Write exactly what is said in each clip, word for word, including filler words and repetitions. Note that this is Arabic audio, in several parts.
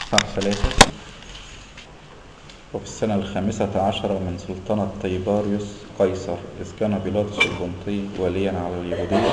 إصحاح ثلاثة. وفي السنة الخامسة عشرة من سلطنة طيباريوس قيصر، إذ كان بيلاطس البنطي واليا على اليهودية،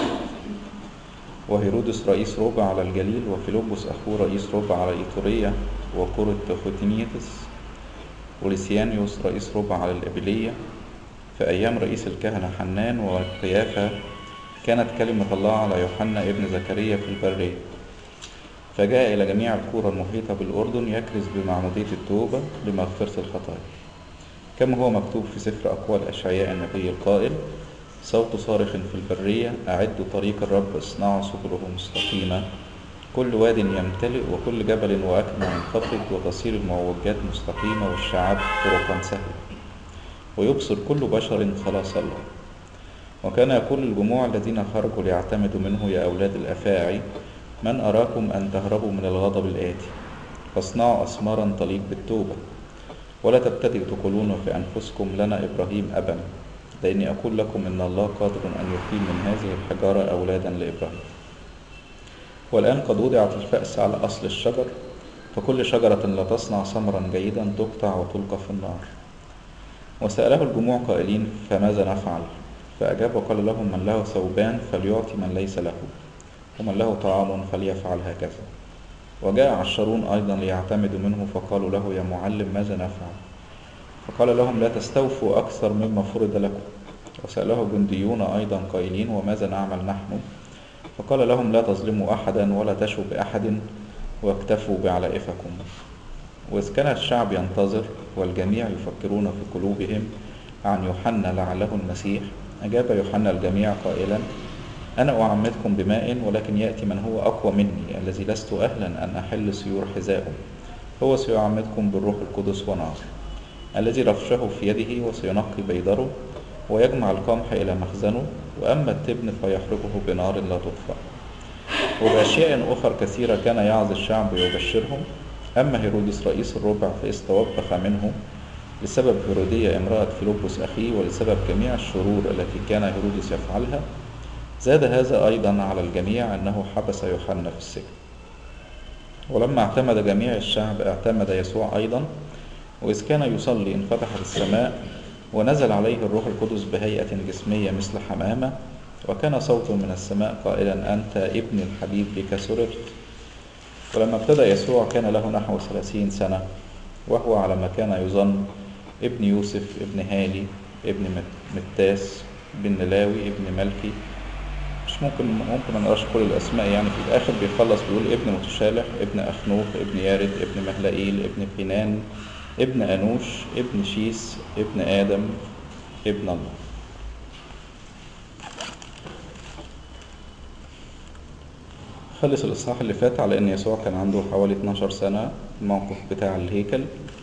وهيرودس رئيس ربع على الجليل، وفيلبس أخوه رئيس ربع على إيطورية وكورة خوتينيتس، وليسيانيوس رئيس ربع على الإبلية. في أيام رئيس الكهنة حنان وقيافة كانت كلمة الله على يوحنا ابن زكريا في البرية، فجاء إلى جميع القرى المحيطة بالأردن يكرز بمعمودية التوبة لمغفرة الخطايا، كما هو مكتوب في سفر أقوال أشعياء النبي القائل: صوت صارخ في البرية، أعدوا طريق الرب، اصنعوا سبله مستقيمة، كل واد يمتلئ وكل جبل وأكمة ينخفض، وتصير المعوجات مستقيمة والشعاب طرقا سهلة، ويبصر كل بشر خلاص الله. وكان يقول الجموع الذين خرجوا ليعتمدوا منه: يا أولاد الأفاعي، من أراكم أن تهربوا من الغضب الآتي؟ فاصنعوا أسمارا تليق بالتوبة، ولا تبتدئوا تقولون في أنفسكم: لنا إبراهيم أبا، لأني أقول لكم إن الله قادر أن يقيم من هذه الحجارة أولادا لإبراهيم. والآن قد وضعت الفأس على أصل الشجر، فكل شجرة لا تصنع ثمرا جيدا تقطع وتلقى في النار. وسأله الجموع قائلين: فماذا نفعل؟ فأجاب وقال لهم: من له ثوبان فليعطي من ليس له، ومن له طعام فليفعل هكذا. وجاء عشرون أيضا ليعتمدوا منه، فقالوا له: يا معلم، ماذا نفعل؟ فقال لهم: لا تستوفوا أكثر مما فرض لكم. وسأله جنديون أيضا قائلين: وماذا نعمل نحن؟ فقال لهم: لا تظلموا أحدا ولا تشوا بأحد، واكتفوا بعلائفكم. وإذ كان الشعب ينتظر والجميع يفكرون في قلوبهم عن يوحنا لعله المسيح، أجاب يوحنا الجميع قائلا: أنا أعمدكم بماء، ولكن يأتي من هو أقوى مني، الذي لست أهلا أن أحل سيور حذائه، هو سيعمدكم بالروح القدس ونار، الذي رفشه في يده، وسينقي بيدره ويجمع القمح إلى مخزنه، وأما التبن فيحرقه بنار لا تطفأ. وبأشياء أخرى كثيرة كان يعظ الشعب ويبشرهم. أما هيرودس رئيس الربع فاستوبخ منه بسبب هيرودية امرأة فيلبس أخيه، ولسبب جميع الشرور التي كان هيرودس يفعلها. زاد هذا أيضا على الجميع أنه حبس يوحنا في السجن. ولما اعتمد جميع الشعب اعتمد يسوع أيضا، وإذ كان يصلي انفتحت السماء ونزل عليه الروح القدس بهيئة جسمية مثل حمامة، وكان صوت من السماء قائلا: أنت ابن الحبيب، بك سررت. ولما ابتدأ يسوع كان له نحو ثلاثين سنة، وهو على ما كان يظن ابن يوسف ابن هالي ابن متاس ابن لاوي ابن ملكي. مش ممكن ممكن ما نقراش كل الأسماء، يعني في الآخر بيخلص بيقول: ابن متشالح ابن أخنوخ ابن يارد ابن مهلئيل ابن قينان ابن أنوش ابن شيس ابن آدم ابن الله. خلص الإصحاح اللي فات على إن يسوع كان عنده حوالي اتناشر سنة، الموقف بتاع الهيكل،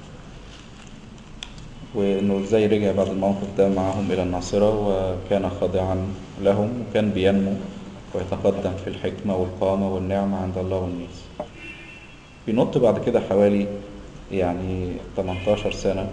وإنه إزاي رجع بعد الموقف ده معهم إلى الناصرة، وكان خاضعا لهم، وكان بينمو ويتقدم في الحكمة والقامة والنعمة عند الله والناس. بينط بعد كده حوالي يعني تمنتاشر سنة،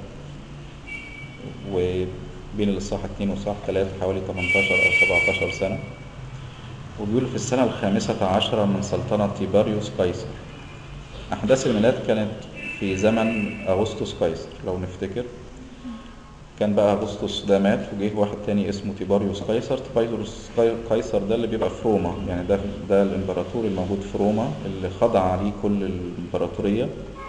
وبين الإصحاح اتنين والإصحاح تلاتة حوالي تمنتاشر أو سبعتاشر سنة. وبيقول في السنة الخامسة عشرة من سلطنة طيباريوس قيصر. أحداث الميلاد كانت في زمن أغسطس قيصر لو نفتكر. كان بقى أغسطس ده مات، وجيه واحد تاني اسمه طيباريوس قيصر. طيباريوس قيصر ده اللي بيبقى في روما، يعني ده ده الإمبراطور الموجود في روما اللي خضع عليه كل الإمبراطورية.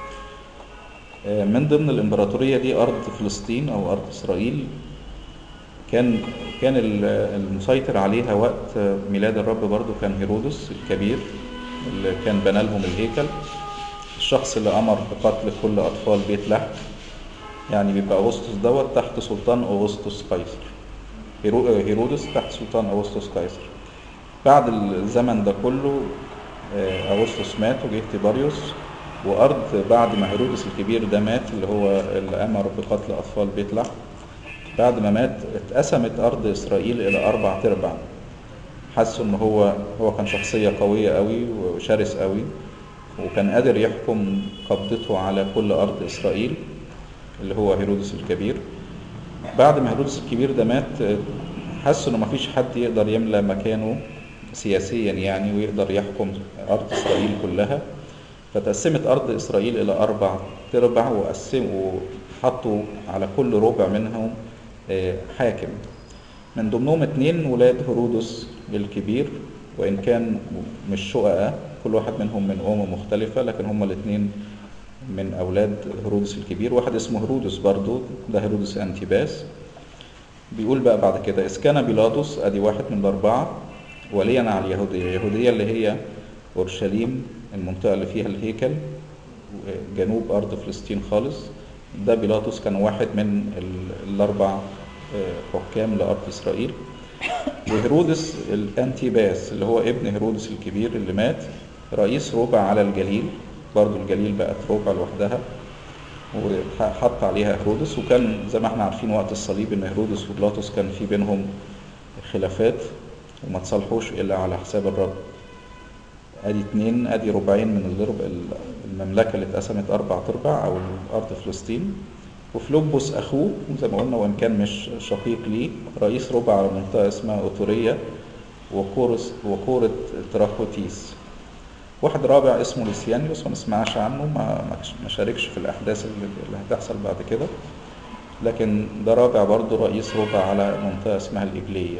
من ضمن الإمبراطورية دي أرض فلسطين أو أرض إسرائيل، كان كان المسيطر عليها وقت ميلاد الرب برضو كان هيرودس الكبير، اللي كان بنى لهم الهيكل، الشخص اللي أمر بقتل كل أطفال بيت لحم. يعني بيبقى أغسطس دوت تحت سلطان أغسطس قيصر، هيرودس تحت سلطان أغسطس قيصر. بعد الزمن ده كله أغسطس مات وجه طيباريوس، وأرض بعد ما هيرودس الكبير ده مات، اللي هو اللي أمر بقتل أطفال بيت لحم، بعد ما مات اتقسمت أرض إسرائيل إلى أربع تربع. حسوا إن هو هو كان شخصية قوية قوي وشرس قوي، وكان قادر يحكم قبضته على كل أرض إسرائيل، اللي هو هيرودس الكبير. بعد ما هيرودس الكبير ده مات، حسوا إنه مفيش حد يقدر يملى مكانه سياسيا يعني، ويقدر يحكم أرض إسرائيل كلها. فتقسمت أرض إسرائيل إلى أربع تربع، وقسموا وحطوا على كل ربع منهم حاكم. من ضمنهم اتنين ولاد هرودس الكبير، وإن كان مش شققاء، كل واحد منهم من أمم مختلفة، لكن هما الاتنين من أولاد هرودس الكبير. واحد اسمه هرودس برضو، ده هرودس أنتيباس. بيقول بقى بعد كده: إذ كان بيلاطس، أدي واحد من الأربعة، وليا على اليهودية. اليهودية اللي هي أورشليم، المنطقة اللي فيها الهيكل، جنوب أرض فلسطين خالص. ده بيلاطس كان واحد من الأربع حكام لأرض إسرائيل. وهرودس الأنتيباس اللي هو ابن هرودس الكبير اللي مات، رئيس ربع على الجليل، برضو الجليل بقت ربع لوحدها وحط عليها هرودس. وكان زي ما احنا عارفين وقت الصليب ان هرودس وبيلاطس كان في بينهم خلافات وما تصالحوش الا على حساب الرب. ادي اتنين، ادي ربعين من المملكة اللي اتقسمت اربع تربع او ارض فلسطين. وفلوبوس اخوه زي ما قلنا، وان كان مش شقيق ليه، رئيس ربع على منطقة اسمها اوتورية وكورس وكورة تراخوتيس. واحد رابع اسمه ليسيانيوس، ما نسمعش عنه، ما ما شاركش في الاحداث اللي هتحصل بعد كده، لكن ده رابع برضه رئيس ربع على منطقة اسمها الإبلية.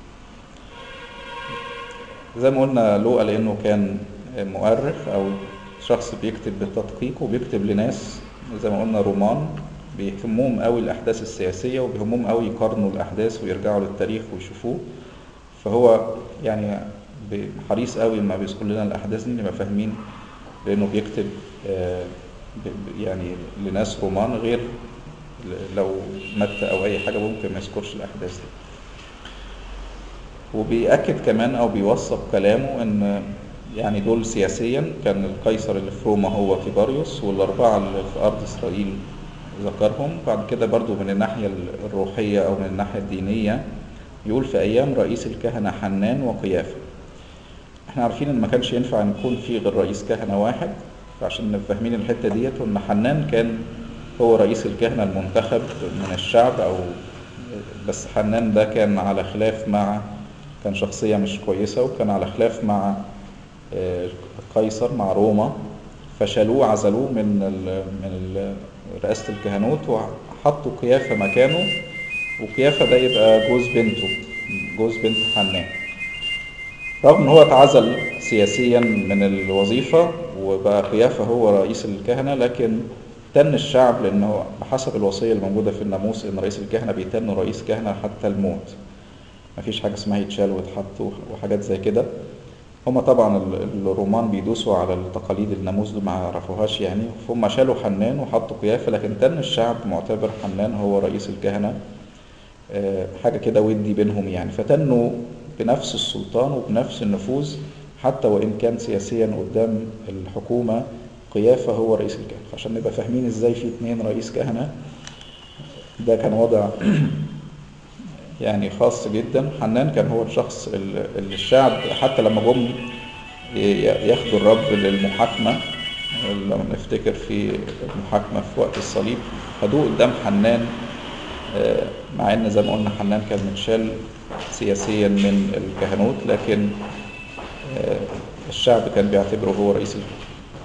زي ما قلنا لوقا لأنه كان مؤرخ أو شخص بيكتب بالتدقيق وبيكتب لناس زي ما قلنا رومان بيهمهم قوي الأحداث السياسية وبيهمهم قوي يقارنوا الأحداث ويرجعوا للتاريخ ويشوفوه. فهو يعني حريص قوي لما بيذكر لنا الأحداث دي نبقى فاهمين، لأنه بيكتب يعني لناس رومان، غير لو متى أو أي حاجة ممكن ما يذكرش الأحداث دي. وبيأكد كمان أو بيوثق كلامه إن يعني دول سياسيا كان القيصر اللي في روما هو تيباريوس، والأربعة اللي في أرض إسرائيل ذكرهم. بعد كده برضو من الناحية الروحية أو من الناحية الدينية يقول: في أيام رئيس الكهنة حنان وقيافة. احنا عارفين إن ما كانش ينفع أن يكون في غير رئيس كهنة واحد، فعشان نبقى فاهمين الحتة ديت، وإن حنان كان هو رئيس الكهنة المنتخب من الشعب، أو بس حنان ده كان على خلاف مع كان شخصية مش كويسة، وكان على خلاف مع القيصر مع روما، فشالوه عزلوه من ال من ال رئاسة الكهنوت وحطوا قيافة مكانه. وقيافة ده يبقى جوز بنته، جوز بنت حنان. رغم ان هو اتعزل سياسيا من الوظيفة وبقى قيافة هو رئيس الكهنة، لكن تن الشعب، لانه بحسب الوصية الموجودة في الناموس ان رئيس الكهنة بيتن رئيس كهنة حتى الموت، مفيش حاجة اسمها يتشال ويتحط وحاجات زي كده. هما طبعا الرومان بيدوسوا على التقاليد الناموس دي ما يعرفوهاش يعني، فهم شالوا حنان وحطوا قيافة، لكن تن الشعب معتبر حنان هو رئيس الكهنة، حاجة كده ودي بينهم يعني. فتنوا بنفس السلطان وبنفس النفوذ حتى وإن كان سياسيا قدام الحكومة قيافة هو رئيس الكهنة. عشان نبقى فاهمين ازاي في اتنين رئيس كهنة، ده كان وضع يعني خاص جدا. حنان كان هو الشخص اللي الشعب حتى لما جم ياخدوا الرب للمحاكمة، لما نفتكر في المحاكمة في وقت الصليب، خدوه قدام حنان، مع ان زي ما قلنا حنان كان متشال سياسيا من الكهنوت، لكن الشعب كان بيعتبره هو رئيس الكهنة.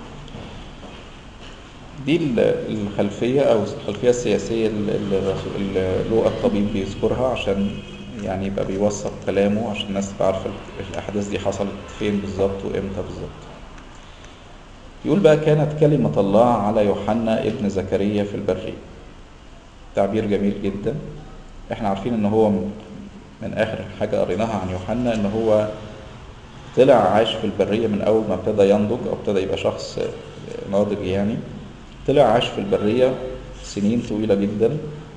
دي الخلفية أو الخلفية السياسية اللي لوقا الطبيب بيذكرها عشان يعني يبقى بيوثق كلامه، عشان الناس تبقى عارفة الأحداث دي حصلت فين بالظبط وإمتى بالظبط. يقول بقى: كانت كلمة الله على يوحنا ابن زكريا في البرية. تعبير جميل جدا. احنا عارفين ان هو من آخر حاجة قريناها عن يوحنا ان هو طلع عاش في البرية من أول ما ابتدى ينضج أو ابتدى يبقى شخص ناضج يعني. طلع عاش في البرية سنين طويلة جدا.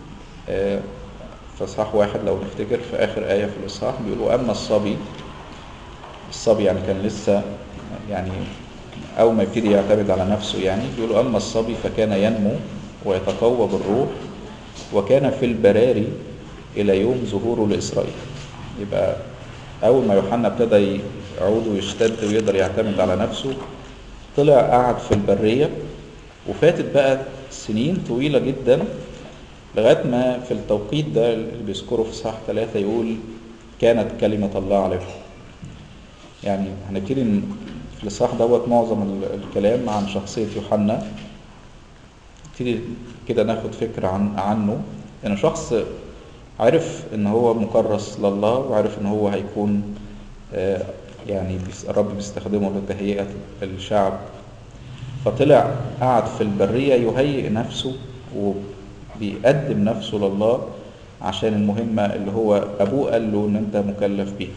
في إصحاح واحد لو نفتكر في آخر آية في الإصحاح بيقولوا: أما الصبي، الصبي يعني كان لسه يعني أول ما يبتدي يعتمد على نفسه يعني، بيقولوا: أما الصبي فكان ينمو ويتقوى بالروح وكان في البراري إلى يوم ظهوره لإسرائيل. يبقى أول ما يوحنا ابتدى يعود ويشتد ويقدر يعتمد على نفسه، طلع قعد في البرية، وفاتت بقى سنين طويلة جدا لغاية ما في التوقيت ده اللي بيذكره في صح ثلاثة يقول: كانت كلمة الله عليه. يعني هنبتدي في الإصحاح دوت معظم ال- الكلام عن شخصية يوحنا. نبتدي كده ناخد فكرة عن عنه، إنه شخص عرف إن هو مكرس لله، وعرف إن هو هيكون آه، يعني بيس- الرب بيستخدمه لتهيئة الشعب. فطلع قعد في البرية يهيئ نفسه وبيقدم نفسه لله عشان المهمة اللي هو أبوه قال له إن أنت مكلف بيها.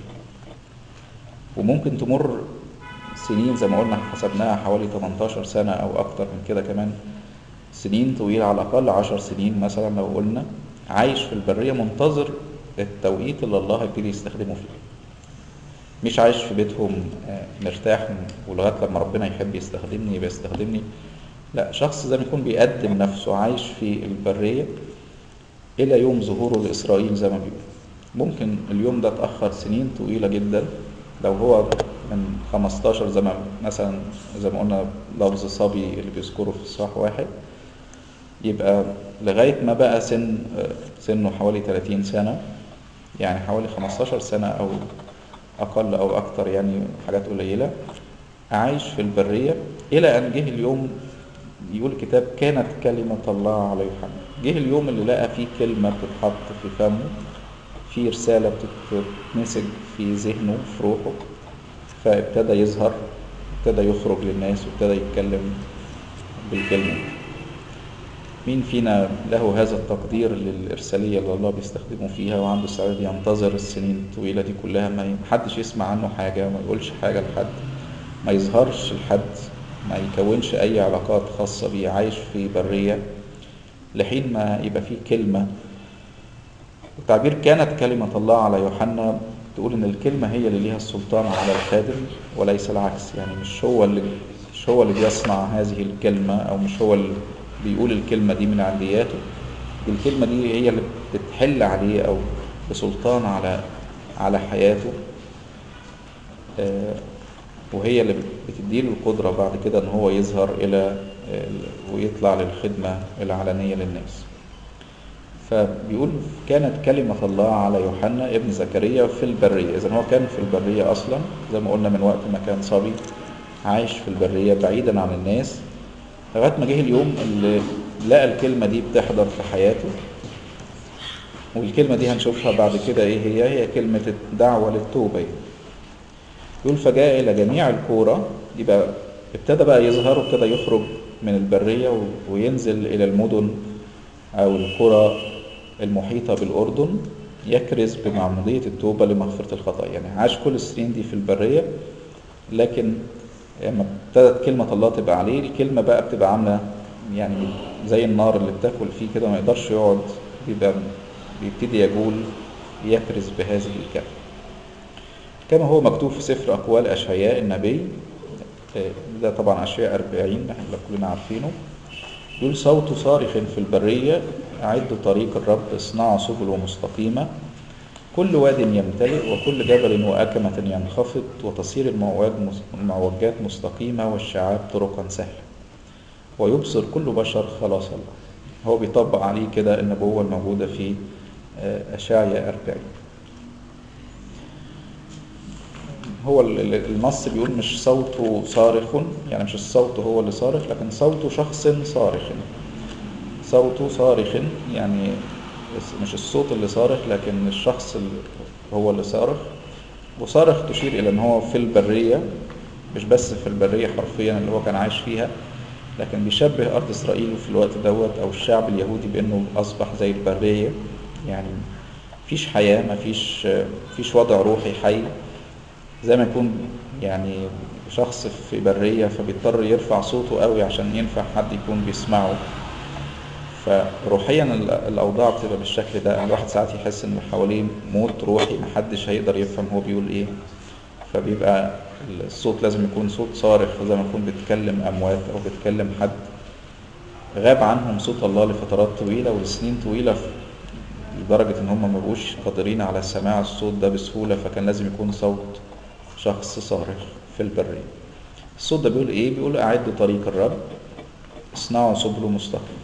وممكن تمر سنين زي ما قلنا حسبناها حوالي تمنتاشر سنة أو أكتر من كده كمان، سنين طويلة على الأقل عشر سنين مثلا لو قلنا، عايش في البرية منتظر التوقيت اللي الله هيبتدي يستخدمه فيه. مش عايش في بيتهم آه، مرتاح ولغاية لما ربنا يحب يستخدمني يبقى يستخدمني. لا، شخص زي ما يكون بيقدم نفسه، عايش في البرية إلى يوم ظهوره لإسرائيل زي ما بيقول. ممكن اليوم ده اتأخر سنين طويلة جدا، لو هو من خمستاشر زي ما مثلا زي ما قلنا لفظ صبي اللي بيذكره في الصح واحد، يبقى لغاية ما بقى سن سنه حوالي ثلاثين سنة، يعني حوالي خمستاشر سنة أو أقل أو أكتر، يعني حاجات قليلة، عايش في البرية إلى أن جه اليوم. يقول الكتاب كانت كلمة الله على يوحنا. جه اليوم اللي لقى فيه كلمة بتتحط في فمه، في رسالة بتتنسج في ذهنه في روحه، فابتدى يظهر، ابتدى يخرج للناس وابتدى يتكلم بالكلمة. مين فينا له هذا التقدير للإرسالية اللي الله بيستخدمه فيها وعنده استعداد ينتظر السنين الطويلة دي كلها، ما حدش يسمع عنه حاجة، ما يقولش حاجة لحد، ما يظهرش لحد، ما يكونش أي علاقات خاصة بيه، عايش في برية لحين ما يبقى فيه كلمة. التعبير كانت كلمة الله على يوحنا تقول إن الكلمة هي اللي ليها السلطان على الخادم وليس العكس. يعني مش هو اللي مش هو اللي بيصنع هذه الكلمة، أو مش هو اللي بيقول الكلمة دي من عندياته. دي الكلمة دي هي اللي بتحل عليه أو بسلطان على على حياته، آه، وهي اللي بتديله القدرة بعد كده إن هو يظهر إلى ويطلع للخدمة العلنية للناس. فبيقول كانت كلمة الله على يوحنا ابن زكريا في البرية. إذن هو كان في البرية أصلا زي ما قلنا من وقت ما كان صبي، عايش في البرية بعيدا عن الناس، لغاية ما جه اليوم اللي لقى الكلمة دي بتحضر في حياته. والكلمة دي هنشوفها بعد كده إيه هي هي كلمة الدعوة للتوبة. يقول فجاء إلى جميع القرى، يبقى ابتدى بقى يظهر وابتدى يخرج من البرية وينزل إلى المدن أو القرى المحيطة بالأردن، يكرز بمعمودية التوبة لمغفرة الخطايا. يعني عاش كل السنين دي في البرية، لكن لما ابتدت كلمة الله تبقى عليه، الكلمة بقى بتبقى عاملة يعني زي النار اللي بتاكل فيه كده، ما يقدرش يقعد، بيبقى بيبتدي يجول يكرز بهذه الكلمة، كما هو مكتوب في سفر أقوال أشعياء النبي. ده طبعا أشعياء أربعين احنا كلنا عارفينه. يقول صوت صارخ في البرية أعدوا طريق الرب، اصنعوا سبل مستقيمة، كل واد يمتلئ وكل جبل وأكمة ينخفض، وتصير المعوجات مستقيمة والشعاب طرقا سهلة، ويبصر كل بشر خلاص الله. هو بيطبق عليه كده النبوة الموجودة في أشعياء أربعين. هو النص بيقول مش صوته صارخ، يعني مش الصوت هو اللي صارخ، لكن صوت شخص صارخ. صوته صارخ يعني مش الصوت اللي صارخ، لكن الشخص اللي هو اللي صارخ. وصارخ تشير إلى أن هو في البرية، مش بس في البرية حرفيا اللي هو كان عايش فيها، لكن بيشبه أرض إسرائيل في الوقت دوت أو الشعب اليهودي بأنه أصبح زي البرية، يعني مفيش حياة، مفيش مفيش وضع روحي حي، زي ما يكون يعني شخص في برية فبيضطر يرفع صوته قوي عشان ينفع حد يكون بيسمعه. فروحيا الأوضاع بتبقى بالشكل ده. الواحد ساعات يحس إن حواليه موت روحي، محدش هيقدر يفهم هو بيقول إيه، فبيبقى الصوت لازم يكون صوت صارخ، زي ما يكون بيتكلم أموات أو بيتكلم حد غاب عنهم صوت الله لفترات طويلة ولسنين طويلة، لدرجة إن هم ما بقوش قادرين على سماع الصوت ده بسهولة، فكان لازم يكون صوت شخص صارخ في البرية. الصوت ده بيقول إيه؟ بيقول أعدوا طريق الرب، اصنعوا سبله مستقيم.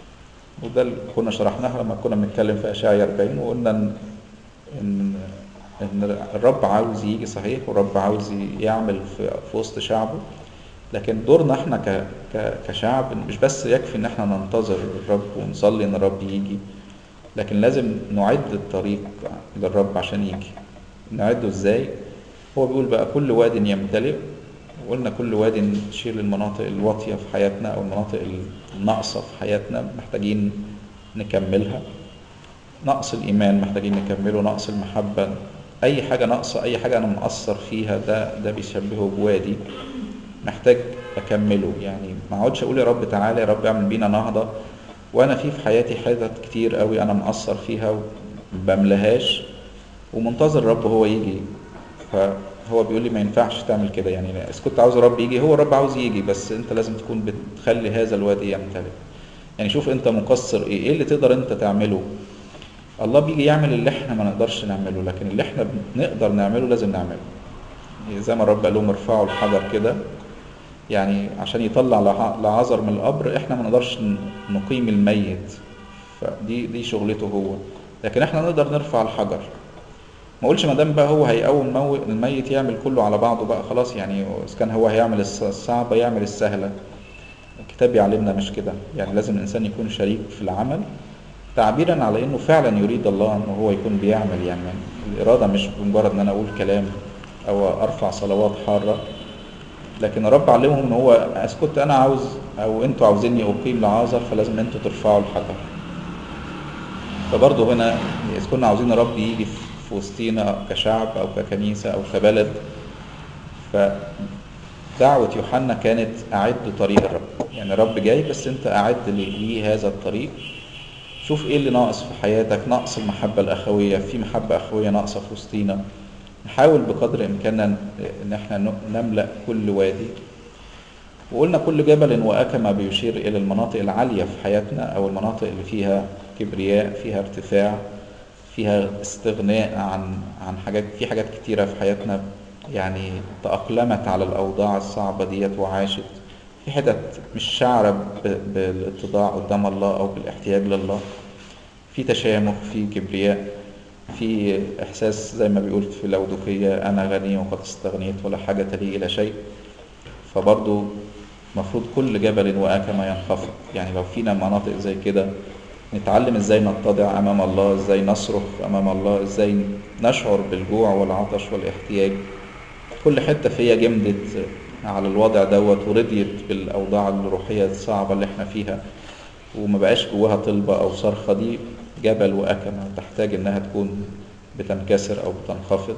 وده اللي كنا شرحناها لما كنا بنتكلم في أشعياء أربعين، وقلنا إن, إن ان الرب عاوز يجي صحيح، والرب عاوز يعمل في في وسط شعبه، لكن دورنا احنا ك ك كشعب مش بس يكفي ان احنا ننتظر الرب ونصلي ان الرب يجي، لكن لازم نعد الطريق للرب عشان يجي. نعده ازاي؟ هو بيقول بقى كل واد يمتلئ، وقلنا كل واد نشيل المناطق الواطية في حياتنا أو المناطق الناقصة في حياتنا محتاجين نكملها. نقص الإيمان محتاجين نكمله، نقص المحبة، أي حاجة ناقصة، أي حاجة أنا مقصر فيها، ده ده بيشبهه بوادي محتاج أكمله. يعني ما اقعدش أقول يا رب تعالى، يا رب اعمل بينا نهضة، وأنا في في حياتي حتت كتير قوي أنا مقصر فيها وبملهاش ومنتظر الرب هو يجي. فهو بيقول لي ما ينفعش تعمل كده، يعني إذا كنت عاوز الرب يجي، هو الرب عاوز يجي، بس أنت لازم تكون بتخلي هذا الوادي يمتلئ. يعني شوف أنت مقصر إيه، إيه اللي تقدر أنت تعمله. الله بيجي يعمل اللي احنا ما نقدرش نعمله، لكن اللي احنا نقدر نعمله لازم نعمله. زي ما الرب قال لهم ارفعوا الحجر كده، يعني عشان يطلع لعازر من القبر، احنا ما نقدرش نقيم الميت، فدي دي شغلته هو، لكن احنا نقدر نرفع الحجر. ما اقولش ما دام بقى هو هيقوم الميت يعمل كله على بعضه بقى خلاص، يعني اذا كان هو هيعمل الصعبه يعمل السهله. الكتاب يعلمنا مش كده، يعني لازم الانسان يكون شريك في العمل، تعبيرا على انه فعلا يريد الله ان هو يكون بيعمل. يعني الاراده مش بمجرد ان انا اقول كلام او ارفع صلوات حاره، لكن الرب علمهم ان هو اذا كنت انا عاوز او انتوا عاوزيني اقيم لعازر فلازم انتوا ترفعوا الحجر. فبرضه هنا اذا كنا عاوزين الرب يجي في وسطينا كشعب او ككنيسه او كبلد، فدعوه يوحنا كانت اعد طريق الرب. يعني الرب جاي بس انت اعد ليه هذا الطريق. شوف ايه اللي ناقص في حياتك، ناقص المحبه الاخويه، في محبه اخويه ناقصه في وسطينا، نحاول بقدر امكاننا ان احنا نملأ كل وادي. وقلنا كل جبل وأكمة بيشير إلى المناطق العالية في حياتنا، أو المناطق اللي فيها كبرياء، فيها ارتفاع، فيها استغناء عن عن حاجات، في حاجات كتيرة في حياتنا يعني تأقلمت على الأوضاع الصعبة ديت وعاشت. في حتت مش شعرة بالاتضاع قدام الله أو بالاحتياج لله، في تشامخ، في كبرياء، في إحساس زي ما بيقول في لودقية أنا غني وقد استغنيت ولا حاجة لي إلى شيء. فبرضو مفروض كل جبل وأكمة ينخفض. يعني لو فينا مناطق زي كده نتعلم ازاي نتضع امام الله، ازاي نصرخ امام الله، ازاي نشعر بالجوع والعطش والاحتياج. كل حتة فيها جمدت على الوضع دوت ورضيت بالاوضاع الروحية الصعبة اللي احنا فيها وما بقاش جواها طلبة او صرخة، دي جبل وأكمة تحتاج انها تكون بتنكسر او بتنخفض.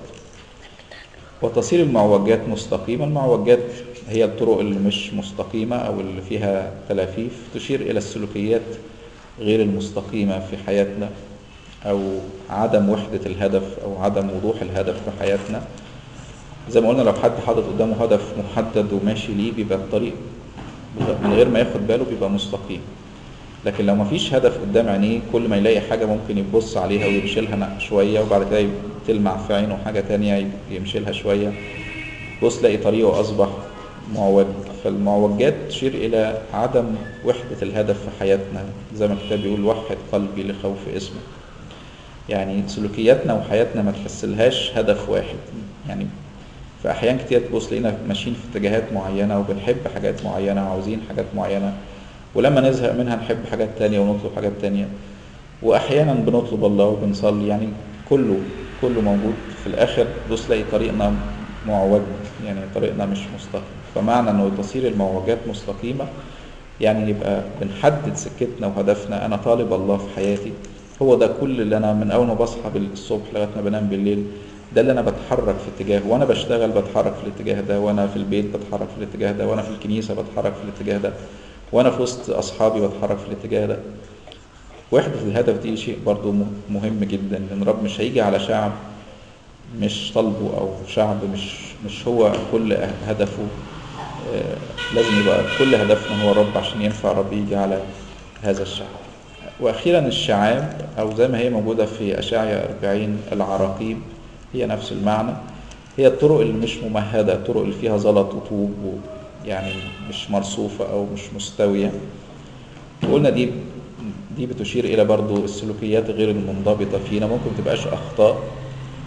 وتصير المعوجات مستقيمة. المعوجات هي الطرق اللي مش مستقيمة أو اللي فيها تلافيف، تشير إلى السلوكيات غير المستقيمة في حياتنا، أو عدم وحدة الهدف أو عدم وضوح الهدف في حياتنا. زي ما قلنا لو حد حاطط قدامه هدف محدد وماشي ليه، بيبقى الطريق من غير ما ياخد باله بيبقى مستقيم. لكن لو مفيش هدف قدام عينيه، كل ما يلاقي حاجة ممكن يبص عليها ويمشي لها شوية، وبعد كده تلمع في عينه حاجة تانية يمشي لها شوية، بص تلاقي طريقه أصبح معوج. فالمعوجات تشير إلى عدم وحدة الهدف في حياتنا، زي ما الكتاب بيقول وحد قلبي لخوف اسمه. يعني سلوكياتنا وحياتنا ما تحسلهاش هدف واحد. يعني في أحيان كتير تبص لقينا ماشيين في اتجاهات معينة وبنحب حاجات معينة وعاوزين حاجات معينة، ولما نزهق منها نحب حاجات تانية ونطلب حاجات تانية، وأحيانا بنطلب الله وبنصلي. يعني كله كله موجود في الآخر بص تلاقي طريقنا معوج، يعني طريقنا مش مستقيم. فمعنى أنه تصير المعوجات مستقيمة يعني يبقى بنحدد سكتنا وهدفنا. أنا طالب الله في حياتي، هو ده كل اللي أنا من أول ما بصحى الصبح لغاية ما بنام بالليل، ده اللي أنا بتحرك في اتجاه، وأنا بشتغل بتحرك في الاتجاه ده، وأنا في البيت بتحرك في الاتجاه ده، وأنا في الكنيسة بتحرك في الاتجاه ده، وأنا في وسط أصحابي بتحرك في الاتجاه ده. وحدة الهدف دي شيء برضو مهم جدا، لأن رب مش هيجي على شعب مش طلبه أو شعب مش مش هو كل هدفه. آه لازم يبقى كل هدفنا هو الرب عشان ينفع رب يجي على هذا الشعب. وأخيرا الشعاب، أو زي ما هي موجودة في أشعياء أربعين العراقيب، هي نفس المعنى. هي الطرق اللي مش ممهدة، الطرق اللي فيها زلط وطوب يعني مش مرصوفة أو مش مستوية. وقلنا دي دي بتشير إلى برضو السلوكيات غير المنضبطة فينا. ممكن تبقاش أخطاء،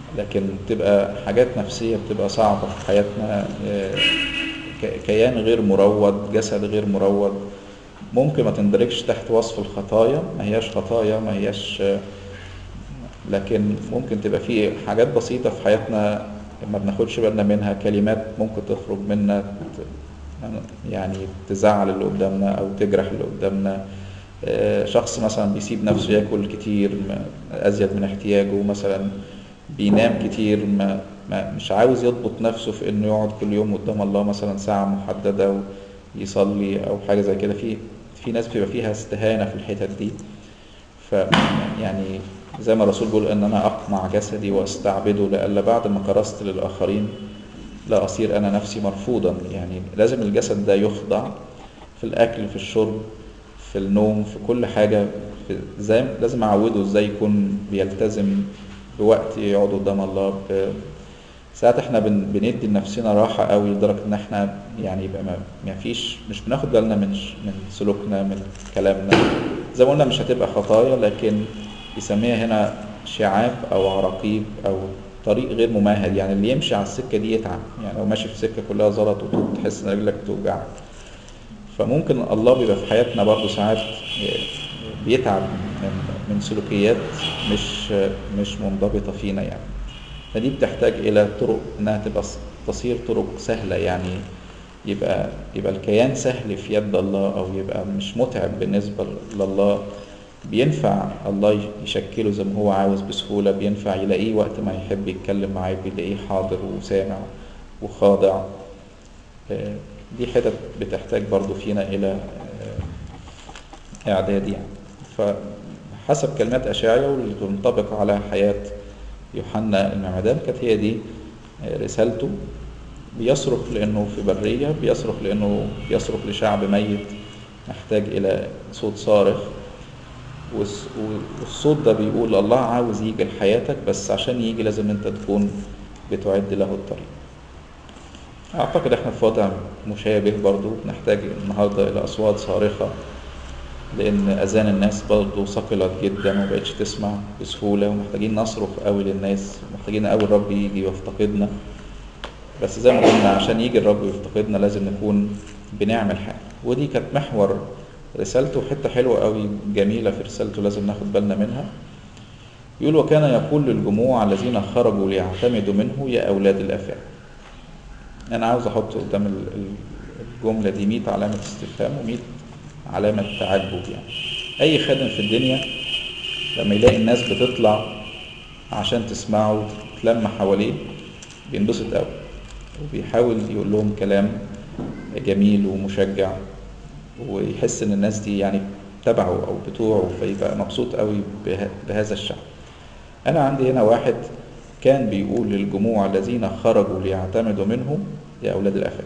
لكن بتبقى حاجات نفسية بتبقى صعبة في حياتنا، كيان غير مروض، جسد غير مروض، ممكن ما تندرجش تحت وصف الخطايا، ما هياش خطايا، ما هياش، لكن ممكن تبقى فيه حاجات بسيطة في حياتنا ما بناخدش بالنا منها، كلمات ممكن تخرج منا يعني تزعل اللي قدامنا أو تجرح اللي قدامنا. شخص مثلا بيسيب نفسه ياكل كتير أزيد من احتياجه، مثلا بينام كتير، ما ما مش عاوز يضبط نفسه في انه يقعد كل يوم قدام الله مثلا ساعة محددة ويصلي او حاجة زي كده. في في ناس بيبقى فيها استهانة في الحتت دي. ف يعني زي ما الرسول بيقول ان انا اقمع جسدي واستعبده لألا بعد ما كرست للآخرين لا أصير أنا نفسي مرفوضا. يعني لازم الجسد ده يخضع في الأكل، في الشرب، في النوم، في كل حاجة. في زي لازم أعوده ازاي يكون بيلتزم بوقت يقعد قدام الله. ساعات احنا بن بندي لنفسنا راحة قوي لدرجة ان احنا يعني يبقى ما فيش، مش بناخد بالنا من من سلوكنا، من كلامنا. زي ما قلنا مش هتبقى خطايا، لكن يسميها هنا شعاب او عراقيب او طريق غير ممهد. يعني اللي يمشي على السكة دي يتعب، يعني لو ماشي في سكة كلها زلط وطوب تحس ان رجلك بتوجعك. فممكن الله بيبقى في حياتنا برضو ساعات بيتعب من من سلوكيات مش مش منضبطة فينا يعني. فدي بتحتاج إلى طرق إنها تبقى تصير طرق سهلة، يعني يبقى يبقى الكيان سهل في يد الله، أو يبقى مش متعب بالنسبة لله. بينفع الله يشكله زي ما هو عاوز بسهولة، بينفع يلاقيه وقت ما يحب يتكلم معاه بيلاقيه حاضر وسامع وخاضع. دي حتت بتحتاج برضو فينا إلى إعداد يعني. فحسب كلمات أشعياء واللي تنطبق على حياة يوحنا المعمدان كانت هي دي رسالته. بيصرخ لأنه في برية، بيصرخ لأنه بيصرخ لشعب ميت محتاج إلى صوت صارخ، والصوت ده بيقول الله عاوز يجي لحياتك، بس عشان يجي لازم انت تكون بتعد له الطريق. أعتقد احنا في وضع مشابه برضو، نحتاج النهاردة إلى أصوات صارخة، لأن أذان الناس برضو ثقلت جدا ومبقتش تسمع بسهولة، ومحتاجين نصرخ قوي للناس، محتاجين قوي الرب يجي ويفتقدنا. بس زي ما قلنا عشان يجي الرب ويفتقدنا لازم نكون بنعمل حاجة، ودي كانت محور رسالته. حتة حلوة قوي جميلة في رسالته لازم ناخد بالنا منها. يقول وكان يقول للجموع الذين خرجوا ليعتمدوا منه يا أولاد الأفاعي. أنا عاوز أحط قدام الجملة دي مئة علامة استفهام ومئة علامة تعجب. يعني أي خادم في الدنيا لما يلاقي الناس بتطلع عشان تسمعه وتتلم حواليه بينبسط قوي، وبيحاول يقول لهم كلام جميل ومشجع، ويحس ان الناس دي يعني تبعه او بتوعه، فيبقى مبسوط قوي بهذا الشعب. انا عندي هنا واحد كان بيقول للجموع الذين خرجوا ليعتمدوا منه يا اولاد الافاعي.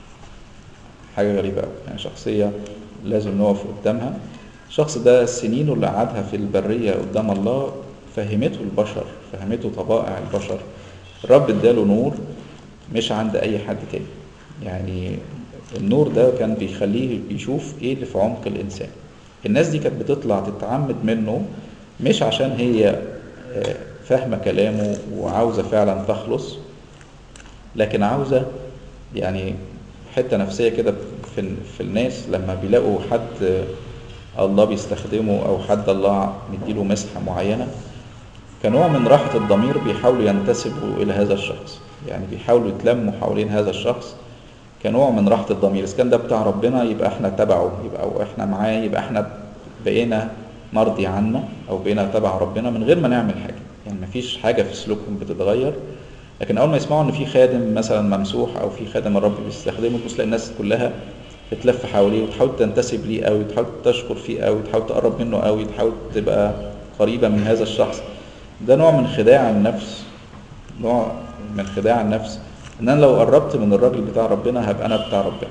حاجه غريبه قوي، يعني شخصيه لازم نقف قدامها. الشخص ده السنين اللي قعدها في البريه قدام الله فهمته البشر، فهمته طبائع البشر. الرب اداله نور مش عند اي حد تاني. يعني النور ده كان بيخليه يشوف ايه اللي في عمق الانسان. الناس دي كانت بتطلع تتعمد منه مش عشان هي فاهمة كلامه وعاوزة فعلا تخلص، لكن عاوزة يعني حتة نفسية كده في, في الناس لما بيلاقوا حد الله بيستخدمه او حد الله مديله مسحة معينة، كنوع من راحة الضمير بيحاولوا ينتسبوا الى هذا الشخص. يعني بيحاولوا يتلموا حوالين هذا الشخص كنوع من راحة الضمير. إذا كان ده بتاع ربنا يبقى احنا تبعه، يبقى أو احنا معاه، يبقى احنا بقينا مرضي عنه أو بقينا تبع ربنا من غير ما نعمل حاجة. يعني مفيش حاجة في سلوكهم بتتغير، لكن أول ما يسمعوا إن في خادم مثلا ممسوح أو في خادم الرب بيستخدمه، تبص تلاقي الناس كلها بتلف حواليه وتحاول تنتسب ليه قوي، وتحاول تشكر فيه قوي، وتحاول تقرب منه قوي، وتحاول تبقى قريبة من هذا الشخص. ده نوع من خداع النفس، نوع من خداع النفس ان انا لو قربت من الراجل بتاع ربنا هبقى انا بتاع ربنا،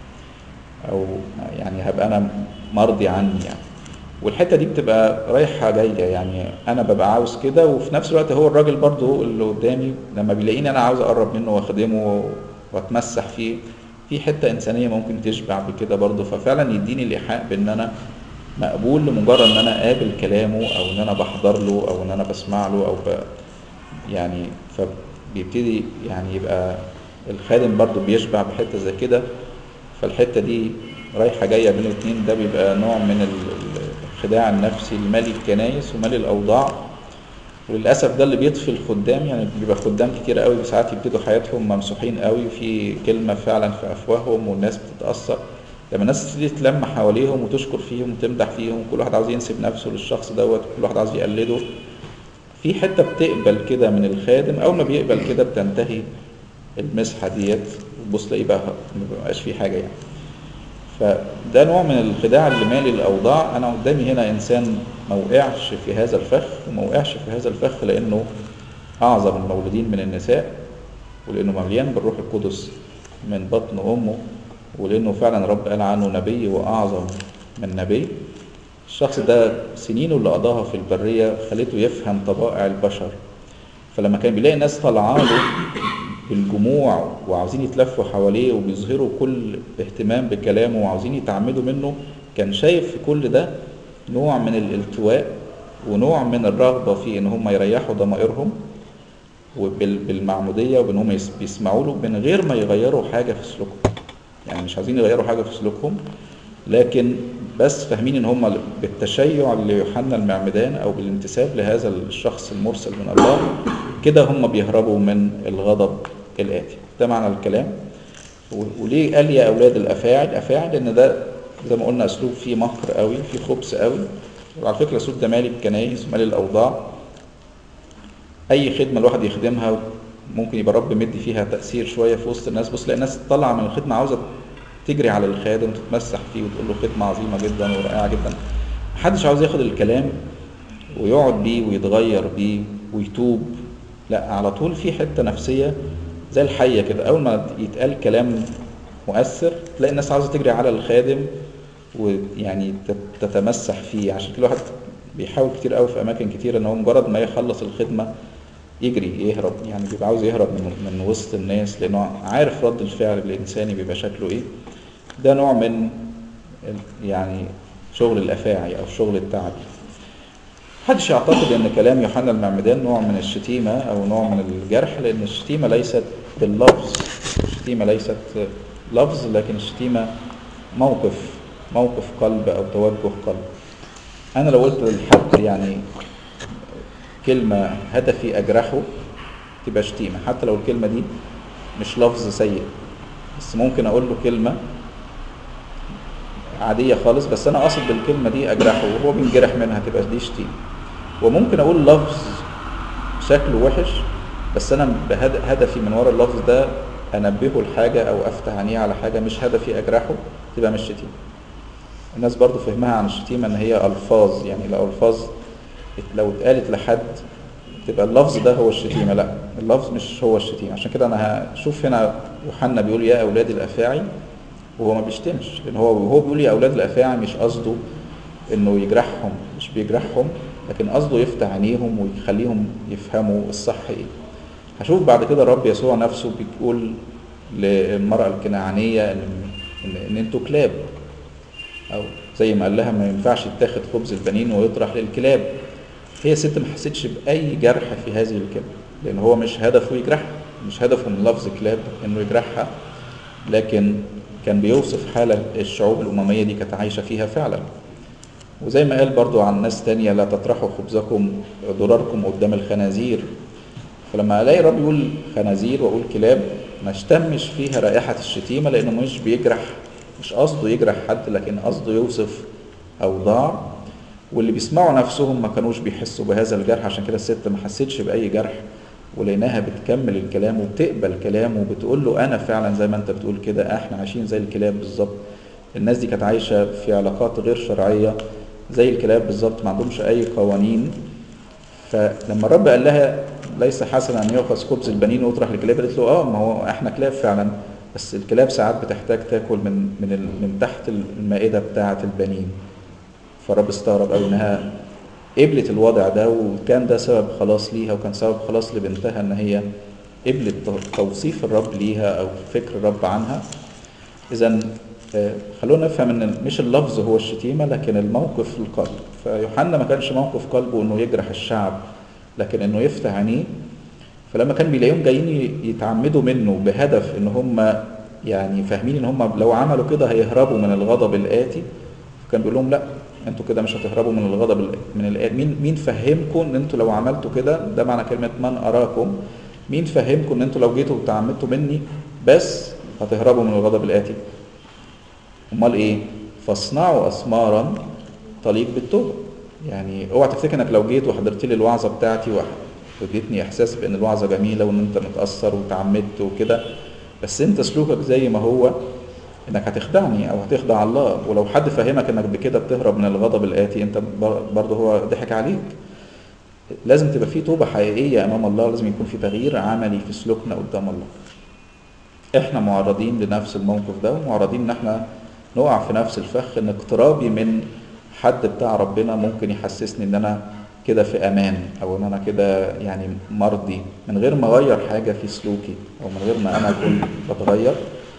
او يعني هبقى انا مرضي عني يعني. والحته دي بتبقى رايحه جايه، يعني انا ببقى عاوز كده، وفي نفس الوقت هو الراجل برضه اللي قدامي لما بيلاقيني انا عاوز اقرب منه واخدمه واتمسح فيه، في حته انسانيه ممكن تشبع بكده برضه، ففعلا يديني الايحاء بان انا مقبول لمجرد ان انا قابل كلامه، او ان انا بحضر له، او ان انا بسمع له، او ب... يعني فبيبتدي يعني يبقى الخادم برضو بيشبع بحتة زي كده، فالحتة دي رايحة جاية بين الاتنين، ده بيبقى نوع من الخداع النفسي المالي الكنايس ومالي الأوضاع. وللأسف ده اللي بيطفي الخدام، يعني بيبقى خدام كتير قوي ساعات يبتدوا حياتهم ممسوحين قوي في كلمة فعلا في أفواههم، والناس بتتأثر لما الناس تبتدي تلم حواليهم وتشكر فيهم وتمدح فيهم، كل واحد عاوز ينسب نفسه للشخص دوت، كل واحد عاوز يقلده. في حتة بتقبل كده من الخادم، أول ما بيقبل كده بتنتهي المسحة ديت، وتبص تلاقيه بقى مبقاش فيه حاجة يعني. فده نوع من الخداع اللي مالي الأوضاع. أنا قدامي هنا إنسان ما وقعش في هذا الفخ، وما وقعش في هذا الفخ لأنه أعظم المولودين من النساء، ولأنه مليان بالروح القدس من بطن أمه، ولأنه فعلا رب قال عنه نبي وأعظم من نبي. الشخص ده سنينه اللي قضاها في البرية خليته يفهم طبائع البشر، فلما كان بيلاقي ناس طالعه له بالجموع وعاوزين يتلفوا حواليه وبيظهروا كل اهتمام بكلامه وعاوزين يتعمدوا منه، كان شايف في كل ده نوع من الالتواء ونوع من الرغبة في ان هم يريحوا ضمائرهم وبالمعمودية، وبان هم بيسمعوا له من غير ما يغيروا حاجة في سلوكهم. يعني مش عايزين يغيروا حاجة في سلوكهم، لكن بس فاهمين ان هم بالتشيع ليوحنا المعمدان او بالانتساب لهذا الشخص المرسل من الله كده هم بيهربوا من الغضب الآتي. ده معنى الكلام. وليه قال يا أولاد الأفاعل؟ أفاعل لأن ده زي ما قلنا أسلوب فيه مكر قوي، فيه خبث قوي. وعلى فكرة الأسلوب ده مالي الكنايس ومالي الأوضاع. أي خدمة الواحد يخدمها ممكن يبقى رب مدي فيها تأثير شوية في وسط الناس، بس تلاقي الناس طالعة من الخدمة عاوزة تجري على الخادم وتتمسح فيه وتقول له خدمة عظيمة جدا ورائعة جدا. محدش عاوز ياخد الكلام ويقعد بيه ويتغير بيه ويتوب، لا، على طول في حتة نفسية زي الحية كده، أول ما يتقال كلام مؤثر تلاقي الناس عاوزة تجري على الخادم ويعني تتمسح فيه. عشان كل واحد بيحاول كتير قوي في أماكن كتير إن هو مجرد ما يخلص الخدمة يجري يهرب، يعني بيبقى عاوز يهرب من, من وسط الناس لأنه عارف رد الفعل الإنساني بيبقى شكله إيه. ده نوع من يعني شغل الأفاعي أو شغل التعبي. محدش يعتقد ان كلام يوحنا المعمدان نوع من الشتيمة او نوع من الجرح، لان الشتيمة ليست باللفظ، الشتيمة ليست لفظ، لكن الشتيمة موقف موقف قلب او توجه قلب. انا لو قلت للحد يعني كلمة هدفي اجرحه تبقى شتيمة، حتى لو الكلمة دي مش لفظ سيء، بس ممكن اقول له كلمة عادية خالص بس انا قاصد بالكلمة دي اجرحه وهو بينجرح منها، تبقى دي شتيمة. وممكن اقول لفظ شكله وحش بس انا هدفي من وراء اللفظ ده انبهه لحاجة او افتح عينيه على حاجة، مش هدفي اجرحه، تبقى مش شتيمة. الناس برضو فهمها عن الشتيمة ان هي الفاظ، يعني لو الفاظ لو اتقالت لحد تبقى اللفظ ده هو الشتيمة، لا، اللفظ مش هو الشتيمة. عشان كده انا هشوف هنا يوحنا بيقول يا اولاد الافاعي وهو ما بيشتمش، لان هو وهو بيقول يا اولاد الافاعي مش قصده انه يجرحهم، مش بيجرحهم، لكن قصده يفتح عينيهم ويخليهم يفهموا الصح ايه. هشوف بعد كده الرب يسوع نفسه بيقول للمرأة الكنعانية ان, إن, إن انتوا كلاب، او زي ما قال لها ما ينفعش يتاخد خبز البنين ويطرح للكلاب. هي ست ما حسيتش باي جرح في هذه الكلمة، لان هو مش هدفه يجرحها، مش هدفه من لفظ كلاب انه يجرحها، لكن كان بيوصف حالة الشعوب الأممية دي كانت عايشة فيها فعلا. وزي ما قال برضو عن ناس تانية لا تطرحوا خبزكم ضراركم قدام الخنازير. فلما الاقي رب يقول خنازير واقول كلاب ما اشتمش فيها رائحة الشتيمة، لانه مش بيجرح، مش قصده يجرح حد، لكن قصده يوصف اوضاع، واللي بيسمعوا نفسهم ما كانوش بيحسوا بهذا الجرح. عشان كده الست ما حسيتش باي جرح، ولقيناها بتكمل الكلام وبتقبل كلامه وبتقول له انا فعلا زي ما انت بتقول كده، احنا عايشين زي الكلاب بالظبط. الناس دي كانت عايشة في علاقات غير شرعية زي الكلاب بالظبط، ما عندهمش اي قوانين. فلما الرب قال لها ليس حسنا ان يؤخذ خبز البنين ويطرح للكلاب، قالت له اه ما هو احنا كلاب فعلا، بس الكلاب ساعات بتحتاج تاكل من من من تحت المائده بتاعه البنين. فالرب استغرب قوي انها قبلت الوضع ده، وكان ده سبب خلاص ليها، وكان سبب خلاص لبنتها ان هي قبلت توصيف الرب ليها او فكر الرب عنها. اذا خلونا نفهم ان مش اللفظ هو الشتيمة، لكن الموقف القلب. فيوحنا ما كانش موقف قلبه انه يجرح الشعب، لكن انه يفتح عينيه فلما كان بيلاقيهم جايين يتعمدوا منه بهدف ان هم يعني فاهمين ان هم لو عملوا كده هيهربوا من الغضب الآتي، فكان بيقول لهم لا، انتوا كده مش هتهربوا من الغضب من الآتي. مين مين فهمكم ان انتوا لو عملتوا كده؟ ده معنى كلمة من أراكم. مين فهمكم ان انتوا لو جيتوا وتعمدتوا مني بس هتهربوا من الغضب الآتي؟ امال ايه؟ فاصنعوا أثمارا تليق بالتوبة. يعني اوعى تفتكر انك لو جيت وحضرت لي الوعظة بتاعتي واديتني احساس بان الوعظة جميلة وان انت متأثر وتعمدت وكده، بس انت سلوكك زي ما هو، انك هتخدعني او هتخدع الله. ولو حد فهمك انك بكده بتهرب من الغضب الآتي، انت برضه هو ضحك عليك. لازم تبقى فيه توبة حقيقية امام الله، لازم يكون في تغيير عملي في سلوكنا قدام الله. احنا معرضين لنفس الموقف ده، ومعرضين ان احنا نقع في نفس الفخ، ان اقترابي من حد بتاع ربنا ممكن يحسسني ان انا كده في امان، او ان انا كده يعني مرضي من غير ما اغير حاجة في سلوكي، او من غير ما انا اكون بتغير.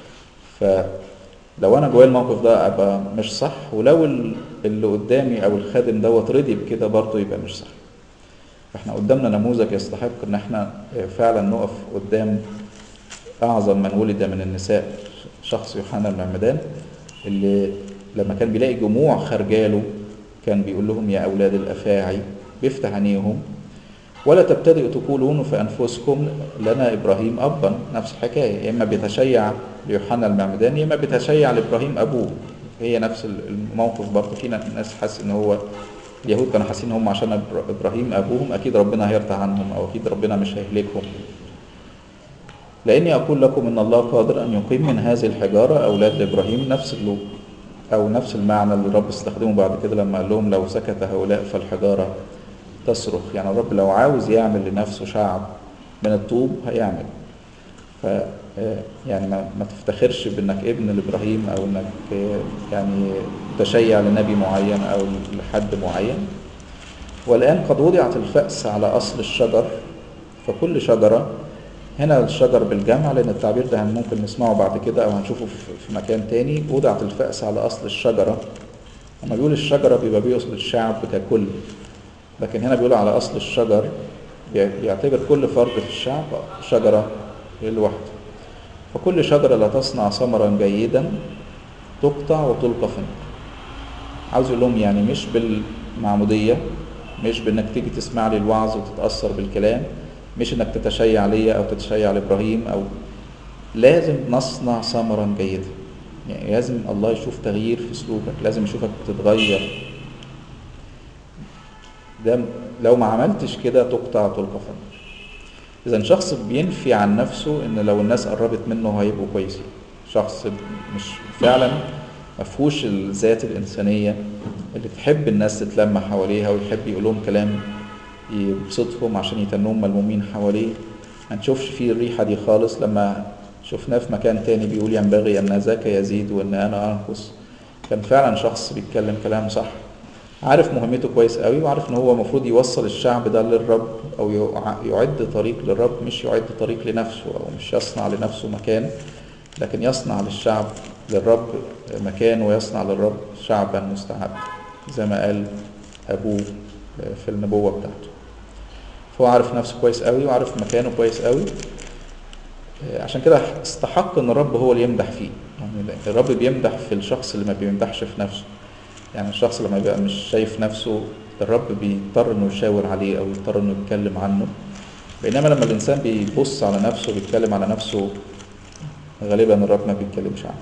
فلو انا جوايا الموقف ده ابقى مش صح، ولو اللي قدامي او الخادم دوت رضي بكده برضه يبقى مش صح. فاحنا قدامنا نموذج يستحق ان احنا فعلا نقف قدام اعظم من ولد من النساء، شخص يوحنا المعمدان، اللي لما كان بيلاقي جموع خارجاله كان بيقول لهم يا اولاد الافاعي، بيفتح عينيهم. ولا تبتدئوا تقولون في انفسكم لنا ابراهيم ابا. نفس الحكايه، يا اما بيتشيع ليوحنا المعمدان يا اما بيتشيع لابراهيم ابوه. هي نفس الموقف برضه. فينا ناس حاسس ان هو اليهود كانوا حاسين ان هم عشان ابراهيم ابوهم اكيد ربنا هيرضى عنهم، او اكيد ربنا مش هيهلكهم. لاني اقول لكم ان الله قادر ان يقيم من هذه الحجاره اولاد لابراهيم. نفس اللغة او نفس المعنى اللي الرب استخدمه بعد كده لما قال لهم لو سكت هؤلاء فالحجاره تصرخ. يعني الرب لو عاوز يعمل لنفسه شعب من الطوب هيعمل. ف يعني ما, ما تفتخرش بانك ابن لابراهيم، او انك يعني تشيع لنبي معين او لحد معين. والان قد وضعت الفأس على اصل الشجر، فكل شجره، هنا الشجر بالجمع لان التعبير ده ممكن نسمعه بعد كده او هنشوفه في مكان تاني. وضعت الفأس على اصل الشجره. لما بيقول الشجره بيبقى بيقصد الشعب ككل، لكن هنا بيقول على أصل الشجر، بيعتبر كل فرد في الشعب شجرة لوحده. فكل شجرة لا تصنع ثمرا جيدا تقطع وتلقى في النار. عاوز يقول لهم يعني مش بالمعمودية، مش بانك تيجي تسمع لي الوعظ وتتأثر بالكلام، مش انك تتشيع ليا او تتشيع لإبراهيم، او لازم نصنع ثمرا جيدا. يعني لازم الله يشوف تغيير في سلوكك، لازم يشوفك تتغير. ده لو ما عملتش كده تقطع تلقى في النار. اذا شخص بينفي عن نفسه ان لو الناس قربت منه هيبقوا كويسين. شخص مش فعلا مفهوش الذات الانسانيه اللي تحب الناس تتلم حواليها ويحب يقول لهم كلام يبسطهم عشان يتنوهم ملمومين حواليه. ما نشوفش فيه الريحه دي خالص. لما شفناه في مكان تاني بيقول ينبغي ان ذاك يزيد وان انا انقص، كان فعلا شخص بيتكلم كلام صح، عارف مهمته كويس قوي، وعارف ان هو المفروض يوصل الشعب ده للرب، او يعد طريق للرب، مش يعد طريق لنفسه، او مش يصنع لنفسه مكان، لكن يصنع للشعب للرب مكان، ويصنع للرب شعبا مستعد زي ما قال ابوه في النبوة بتاعته. فهو عارف نفسه كويس قوي وعارف مكانه كويس قوي، عشان كده استحق ان الرب هو اللي يمدح فيه. يعني الرب بيمدح في الشخص اللي ما بيمدحش في نفسه. يعني الشخص لما يبقى مش شايف نفسه الرب بيضطر انه يشاور عليه او يضطر انه يتكلم عنه. بينما لما الانسان بيبص على نفسه بيتكلم على نفسه غالبا الرب ما بيتكلمش عنه.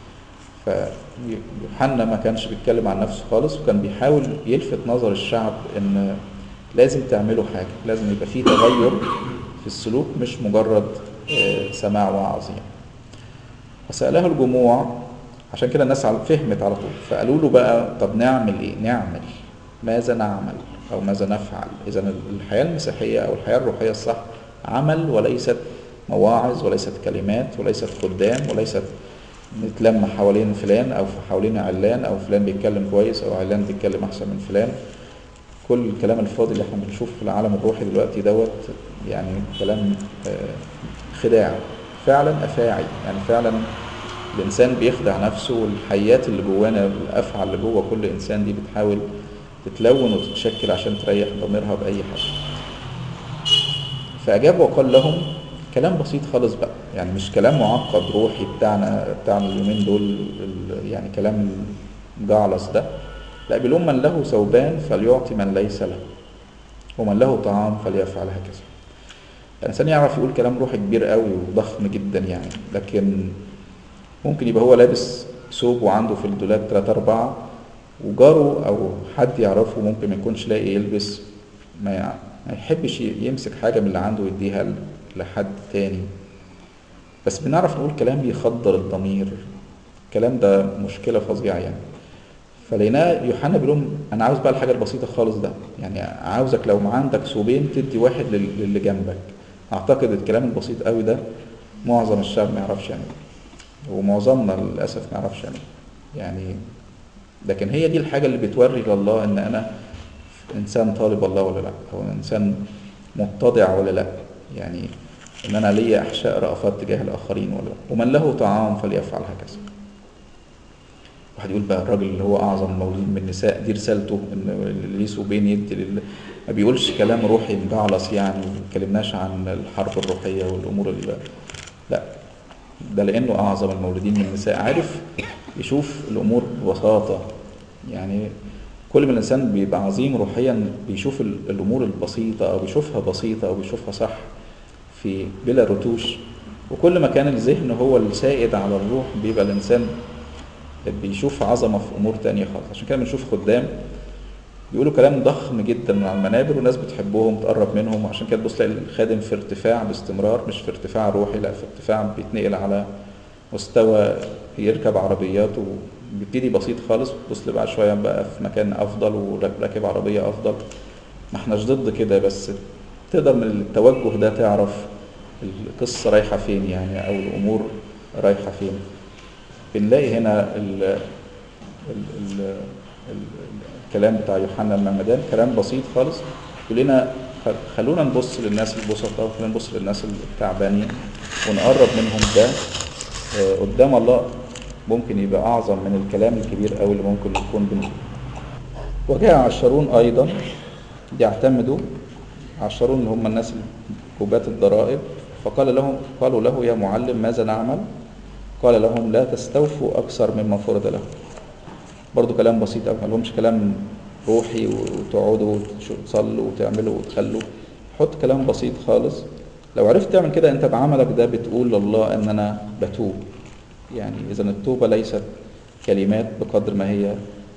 فيوحنا ما كانش بيتكلم عن نفسه خالص، وكان بيحاول يلفت نظر الشعب ان لازم تعملوا حاجة، لازم يبقى فيه تغير في السلوك، مش مجرد سماع وعظ. يعني فسأله الجموع، عشان كده الناس فهمت على طول، فقالوا له بقى طب نعمل ايه؟ نعمل ماذا نعمل او ماذا نفعل؟ اذا الحياة المسيحية او الحياة الروحية الصح عمل، وليست مواعظ، وليست كلمات، وليست خدام، وليست نتلم حوالين فلان او حوالين علان، او فلان بيتكلم كويس او علان بيتكلم احسن من فلان. كل الكلام الفاضي اللي احنا بنشوفه في العالم الروحي دلوقتي دوت يعني كلام خداع، فعلا افاعي. يعني فعلا الانسان بيخدع نفسه، والحيات اللي جوانا، الافعى اللي جوه كل انسان دي بتحاول تتلون وتتشكل عشان تريح ضميرها باي حاجه. فأجاب وقال لهم كلام بسيط خالص بقى، يعني مش كلام معقد روحي بتاعنا بتاعنا اليومين دول، يعني كلام مجعلص ده. لا، بيقول لهم من له ثوبان فليعطي من ليس له، ومن له طعام فليفعل هكذا. الإنسان يعرف يقول كلام روحي كبير قوي وضخم جدا يعني، لكن ممكن يبقى هو لابس ثوب وعنده في الدولاب ثلاثة أربعة، وجاره أو حد يعرفه ممكن ما يكونش لاقي يلبس، ما ما يحبش يمسك حاجة من اللي عنده ويديها لحد تاني. بس بنعرف نقول كلام يخدر الضمير، الكلام ده مشكلة فظيعة يعني. فلقيناه يوحنا بيقول لهم أنا عاوز بقى الحاجة البسيطة خالص ده، يعني عاوزك لو ما عندك ثوبين تدي واحد للي جنبك. أعتقد الكلام البسيط قوي ده معظم الشعب ما يعرفش يعني، ومعظمنا للأسف ما يعرفش يعني يعني لكن هي دي الحاجة اللي بتوري لله إن أنا إنسان طالب الله ولا لا، أو إنسان متضع ولا لا، يعني إن أنا ليا أحشاء رأفات تجاه الآخرين ولا لا. ومن له طعام فليفعل هكذا. واحد يقول بقى الراجل اللي هو أعظم مولود من النساء دي رسالته إن اللي ليه ثوبين يدي لله، ما بيقولش كلام روحي مجعلص يعني، ما بيتكلمناش عن الحرب الروحية والأمور اللي بقى. لا، ده لأنه أعظم المولودين من النساء، عارف يشوف الأمور ببساطة. يعني كل ما الإنسان بيبقى عظيم روحيا بيشوف الأمور البسيطة، أو بيشوفها بسيطة، أو بيشوفها صح في بلا رتوش. وكل ما كان الذهن هو السائد على الروح بيبقى الإنسان بيشوف عظمة في أمور تانية خالص. عشان كده بنشوف خدام بيقولوا كلام ضخم جدا من على المنابر والناس بتحبهم تقرب منهم، وعشان كده بص تلاقي الخادم في ارتفاع باستمرار، مش في ارتفاع روحي، لا في ارتفاع بيتنقل على مستوى يركب عربياته، بيبتدي بسيط خالص، بص بقى شوية بقى في مكان أفضل وراكب عربية أفضل. ما احناش ضد كده، بس تقدر من التوجه ده تعرف القصة رايحة فين يعني، أو الأمور رايحة فين. بنلاقي هنا ال ال ال ال الكلام بتاع يوحنا المعمدان كلام بسيط خالص، يقول لنا خلونا نبص للناس البسطاء، وخلونا نبص للناس التعبانين ونقرب منهم. ده قدام الله ممكن يبقى أعظم من الكلام الكبير أوي اللي ممكن يكون بنقول. وجاء عشرون أيضا يعتمدوا، عشرون اللي هم الناس كوبات الضرائب، فقال لهم قالوا له يا معلم ماذا نعمل؟ قال لهم لا تستوفوا أكثر مما فرض لهم. برضو كلام بسيط أوي، ما لهمش كلام روحي وتقعدوا وتصلوا وتعملوا وتخلوا. حط كلام بسيط خالص. لو عرفت تعمل كده انت بعملك ده بتقول لله ان انا بتوب. يعني اذا التوبة ليست كلمات بقدر ما هي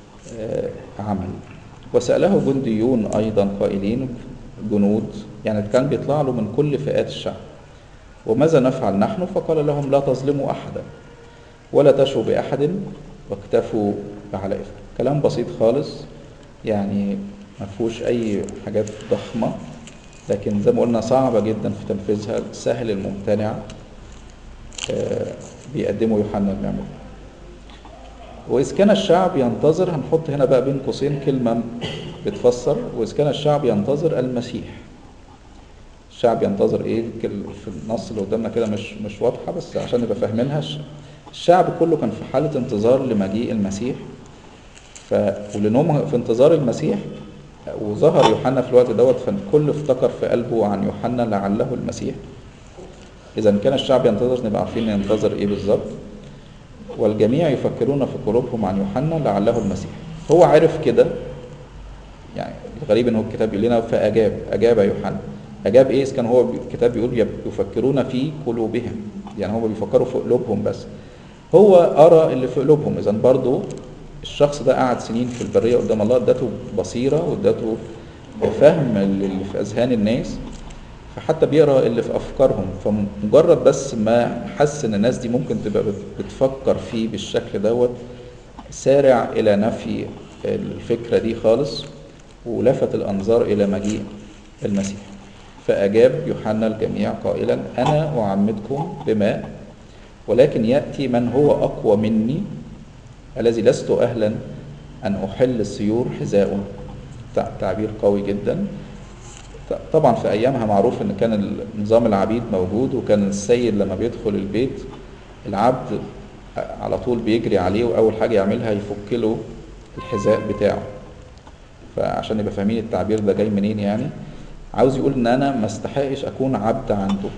عمل. وسأله جنديون ايضا قائلين، جنود يعني كان بيطلع له من كل فئات الشعب، وماذا نفعل نحن؟ فقال لهم لا تظلموا احدا ولا تشوا باحد واكتفوا على إثم. كلام بسيط خالص يعني ما فيهوش اي حاجات ضخمة، لكن زي ما قلنا صعبة جدا في تنفيذها، سهل الممتنع بيقدمه يوحنا المعمدان. وإذ كان الشعب ينتظر، هنحط هنا بقى بين قوسين كلمة بتفسر، وإذ كان الشعب ينتظر المسيح. الشعب ينتظر إيه؟ في النص اللي قدامنا كده مش مش واضحة، بس عشان نبقى فاهمينها. الشعب كله كان في حالة انتظار لمجيء المسيح، ف ولأنهم في انتظار المسيح وظهر يوحنا في الوقت دوت، فالكل افتكر في قلبه عن يوحنا لعله المسيح. إذا كان الشعب ينتظر نبقى عارفين ينتظر إيه بالظبط. والجميع يفكرون في قلوبهم عن يوحنا لعله المسيح. هو عارف كده يعني. الغريب إن هو الكتاب يقول لنا فأجاب أجاب يوحنا. أجاب إيه؟ كان هو الكتاب بيقول يفكرون في قلوبهم، يعني هم بيفكروا في قلوبهم بس. هو أرى اللي في قلوبهم. إذا برضو الشخص ده قعد سنين في البرية قدام الله، اداته بصيرة واداته فهم اللي في أذهان الناس، فحتى بيقرأ اللي في أفكارهم. فمجرد بس ما حس إن الناس دي ممكن تبقى بتفكر فيه بالشكل دوت، سارع إلى نفي الفكرة دي خالص، ولفت الأنظار إلى مجيء المسيح. فأجاب يوحنا الجميع قائلا أنا أعمدكم بماء، ولكن يأتي من هو أقوى مني الذي لست أهلا أن أحل السيور حذاءه. تعبير قوي جدا. طبعا في أيامها معروف أن كان نظام العبيد موجود، وكان السيد لما بيدخل البيت العبد على طول بيجري عليه، وأول حاجة يعملها يفك له الحذاء بتاعه. فعشان يبقى فاهمين التعبير ده جاي منين يعني، عاوز يقول ان انا ما استحقش اكون عبد عنده.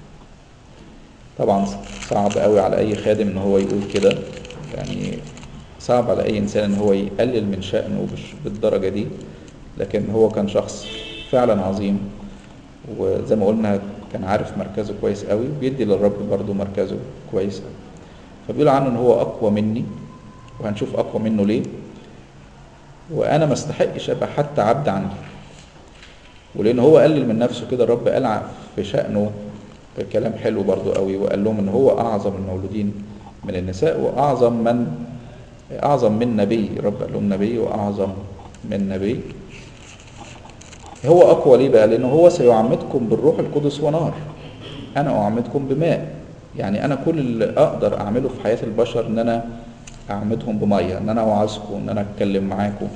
طبعا صعب قوي على اي خادم ان هو يقول كده، يعني صعب على اي انسان ان هو يقلل من شأنه بالدرجة دي، لكن هو كان شخص فعلا عظيم، وزي ما قلنا كان عارف مركزه كويس قوي، بيدي للرب برضو مركزه كويس قوي. فبيقول عنه ان هو اقوى مني، وهنشوف اقوى منه ليه، وانا ما استحقش ابقى حتى عبد عنده. ولان هو قلل من نفسه كده، الرب قال في شأنه كلام حلو برضو قوي، وقال لهم ان هو اعظم المولودين من النساء، واعظم من اعظم من نبي. الرب قال لهم نبي واعظم من نبي. هو اقوى ليه بقى؟ لانه هو سيعمدكم بالروح القدس ونار، انا اعمدكم بماء. يعني انا كل اللي اقدر اعمله في حياة البشر ان انا اعمدهم بمية، ان انا اوعظكم، ان انا اتكلم معاكم.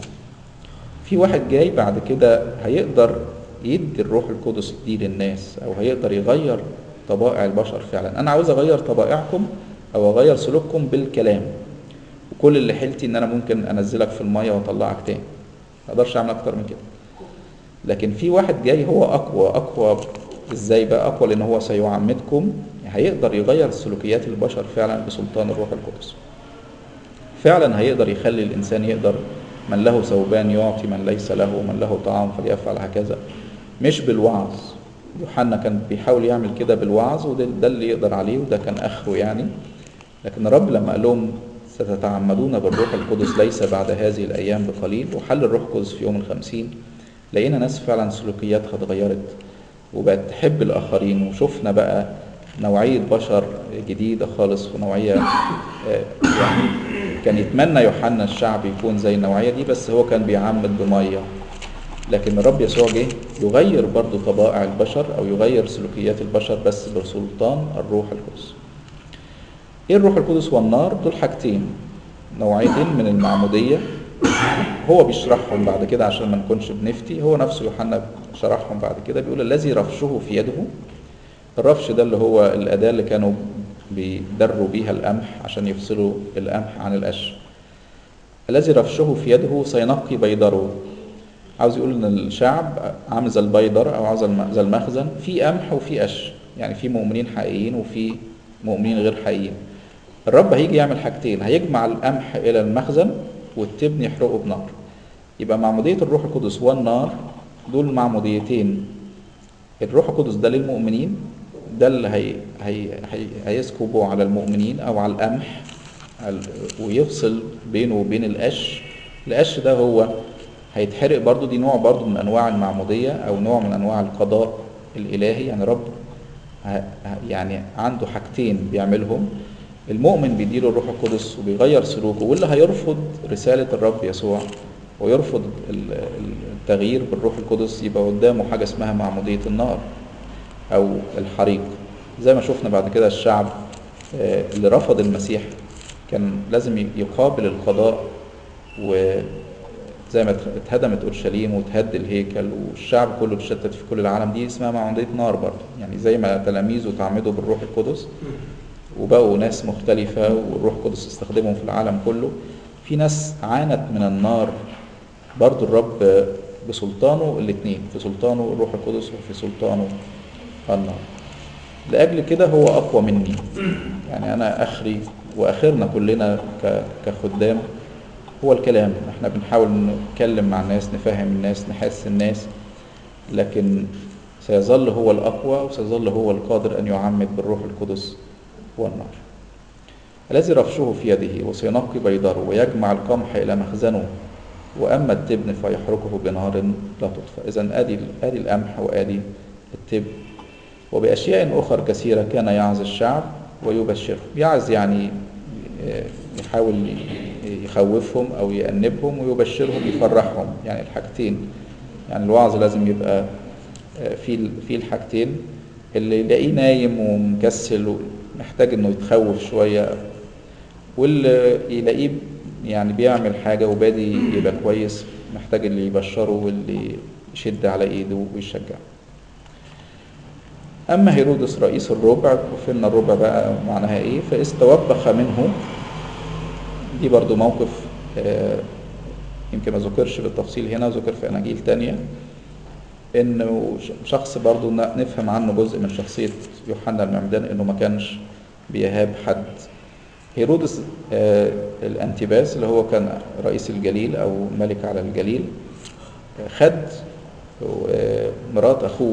في واحد جاي بعد كده هيقدر يدي الروح القدس دي للناس، او هيقدر يغير طبائع البشر فعلا. انا عاوز اغير طبائعكم او اغير سلوككم بالكلام، وكل اللي حيلتي ان انا ممكن انزلك في المية واطلعك تاني، ما اقدرش اعمل اكتر من كده. لكن في واحد جاي هو اقوى. اقوى ازاي بقى؟ اقوى لان هو سيعمدكم، هيقدر يغير سلوكيات البشر فعلا بسلطان الروح القدس. فعلا هيقدر يخلي الانسان يقدر، من له ثوبان يعطي من ليس له، ومن له طعام فليفعل هكذا، مش بالوعظ. يوحنا كان بيحاول يعمل كده بالوعظ، وده ده اللي يقدر عليه، وده كان اخره يعني. لكن الرب لما قال لهم ستتعمدون بالروح القدس ليس بعد هذه الايام بقليل، وحل الروح القدس في يوم الخمسين، لقينا ناس فعلا سلوكياتها اتغيرت وبقت تحب الاخرين. وشفنا بقى نوعية بشر جديدة خالص، ونوعية يعني كان يتمنى يوحنا الشعب يكون زي النوعية دي، بس هو كان بيعمد بمية. لكن الرب يسوع جه يغير برضو طبائع البشر او يغير سلوكيات البشر، بس بسلطان الروح القدس. ايه الروح القدس والنار؟ دول حاجتين، نوعيتين من المعمودية. هو بيشرحهم بعد كده عشان ما نكونش بنفتي، هو نفسه يوحنا شرحهم بعد كده. بيقول الذي رفشه في يده. الرفش ده اللي هو الأداة اللي كانوا بيدروا بيها القمح عشان يفصلوا القمح عن القش. الذي رفشه في يده سينقي بيضره. عاوز يقول ان الشعب عامل زي البيضر او عاوز زي المخزن، في قمح وفي قش، يعني في مؤمنين حقيقيين وفي مؤمنين غير حقيقيين. الرب هيجي يعمل حاجتين، هيجمع القمح الى المخزن والتبن يحرقه بنار. يبقى معمودية الروح القدس والنار دول معموديتين. الروح القدس ده للمؤمنين، ده اللي هي هي هي هيسكبه على المؤمنين او على القمح ويفصل بينه وبين القش. القش ده هو هيتحرق برضو، دي نوع برضو من انواع المعمودية او نوع من انواع القضاء الالهي. يعني رب يعني عنده حاجتين بيعملهم، المؤمن بيديله الروح القدس وبيغير سلوكه، واللي هيرفض رسالة الرب يسوع ويرفض التغيير بالروح القدس يبقى قدامه حاجة اسمها معمودية النار او الحريق. زي ما شفنا بعد كده الشعب اللي رفض المسيح كان لازم يقابل القضاء، وزي ما اتهدمت اورشليم وتهد الهيكل والشعب كله اتشتت في كل العالم، دي اسمها معمودية نار برضه. يعني زي ما تلاميذه تعمدوا بالروح القدس وبقوا ناس مختلفة والروح القدس استخدمهم في العالم كله، في ناس عانت من النار برضو. الرب بسلطانه الاثنين، في سلطانه الروح القدس وفي سلطانه النار. لأجل كده هو أقوى مني. يعني أنا أخري وأخرنا كلنا كخدام هو الكلام. احنا بنحاول نتكلم مع الناس، نفهم الناس، نحس الناس، لكن سيظل هو الأقوى وسيظل هو القادر أن يعمد بالروح القدس والنار. الذي رفشه في يده وسينقي بيضره ويجمع القمح إلى مخزنه، وأما التبن فيحرقه بنار لا تطفأ. إذن آدي آدي القمح وآدي التبن. وبأشياء أخرى كثيرة كان يعظ الشعب ويبشرهم. يعظ يعني يحاول يخوفهم أو يأنبهم، ويبشرهم يفرحهم، يعني الحاجتين. يعني الوعظ لازم يبقى في في الحاجتين. اللي يلاقيه نايم ومكسل محتاج انه يتخوف شوية، واللي يلاقيه يعني بيعمل حاجة وبادي يبقى كويس محتاج اللي يبشره واللي يشد على ايده ويشجعه. اما هيرودس رئيس الربع، وفينا الربع بقى معناها ايه؟ فاستوبخ منه. دي برضو موقف آه يمكن ما ذكرش بالتفصيل هنا، ذكر في اناجيل تانية. انه شخص برضو نفهم عنه جزء من شخصية يوحنا المعمدان، انه ما كانش بيهاب حد. هيرودس آه الانتباس اللي هو كان رئيس الجليل او ملك على الجليل، خد مرات اخوه،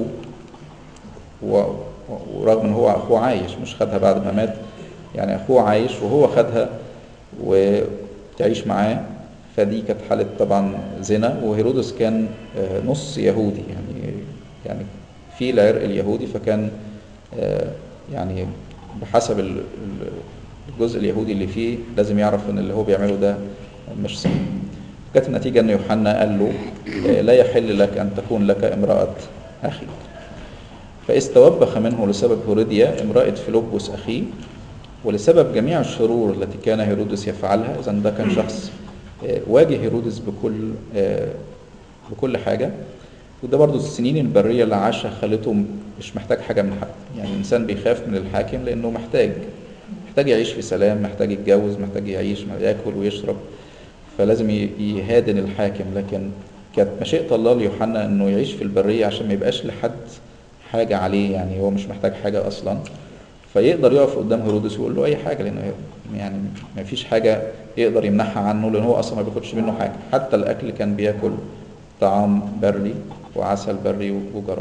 ورغم ان هو اخوه عايش، مش خدها بعد ما مات، يعني اخوه عايش وهو خدها وتعيش معاه. فدي كانت حالة طبعا زنا. وهيرودس كان نص يهودي، يعني يعني في العرق اليهودي، فكان يعني بحسب الجزء اليهودي اللي فيه لازم يعرف ان اللي هو بيعمله ده مش صح. كانت النتيجة ان يوحنا قال له لا يحل لك ان تكون لك امرأة اخيك. فإذ توبخ منه لسبب هيروديا امرأة فيلبس اخيه، ولسبب جميع الشرور التي كان هيرودس يفعلها. إذن ده كان شخص واجه هيرودس بكل بكل حاجة. وده برضو السنين البرية اللي عاشها خلته مش محتاج حاجة من حد. يعني الإنسان بيخاف من الحاكم لأنه محتاج محتاج يعيش في سلام، محتاج يتجوز، محتاج يعيش، يأكل ويشرب، فلازم يهادن الحاكم. لكن كانت مشيئة الله ليوحنا أنه يعيش في البرية عشان ما يبقاش لحد حاجة عليه، يعني هو مش محتاج حاجة أصلا، فيقدر يقف قدام هيرودس ويقول له أي حاجة، لأنه يعني ما فيش حاجة يقدر يمنحها عنه، لأنه هو أصلا ما بياخدش منه حاجة. حتى الأكل كان بياكل طعام بري وعسل بري وجراد.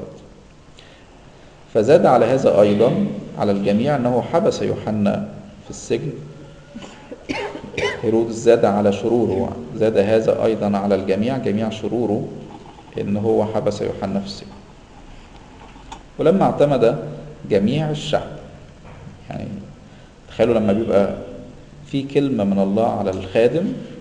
فزاد على هذا أيضا على الجميع أنه حبس يوحنا في السجن. هيرودس زاد على شروره، زاد هذا أيضا على الجميع، جميع شروره، إن هو حبس يوحنا في السجن. ولما اعتمد جميع الشعب، يعني تخيلوا لما بيبقى في كلمة من الله على الخادم،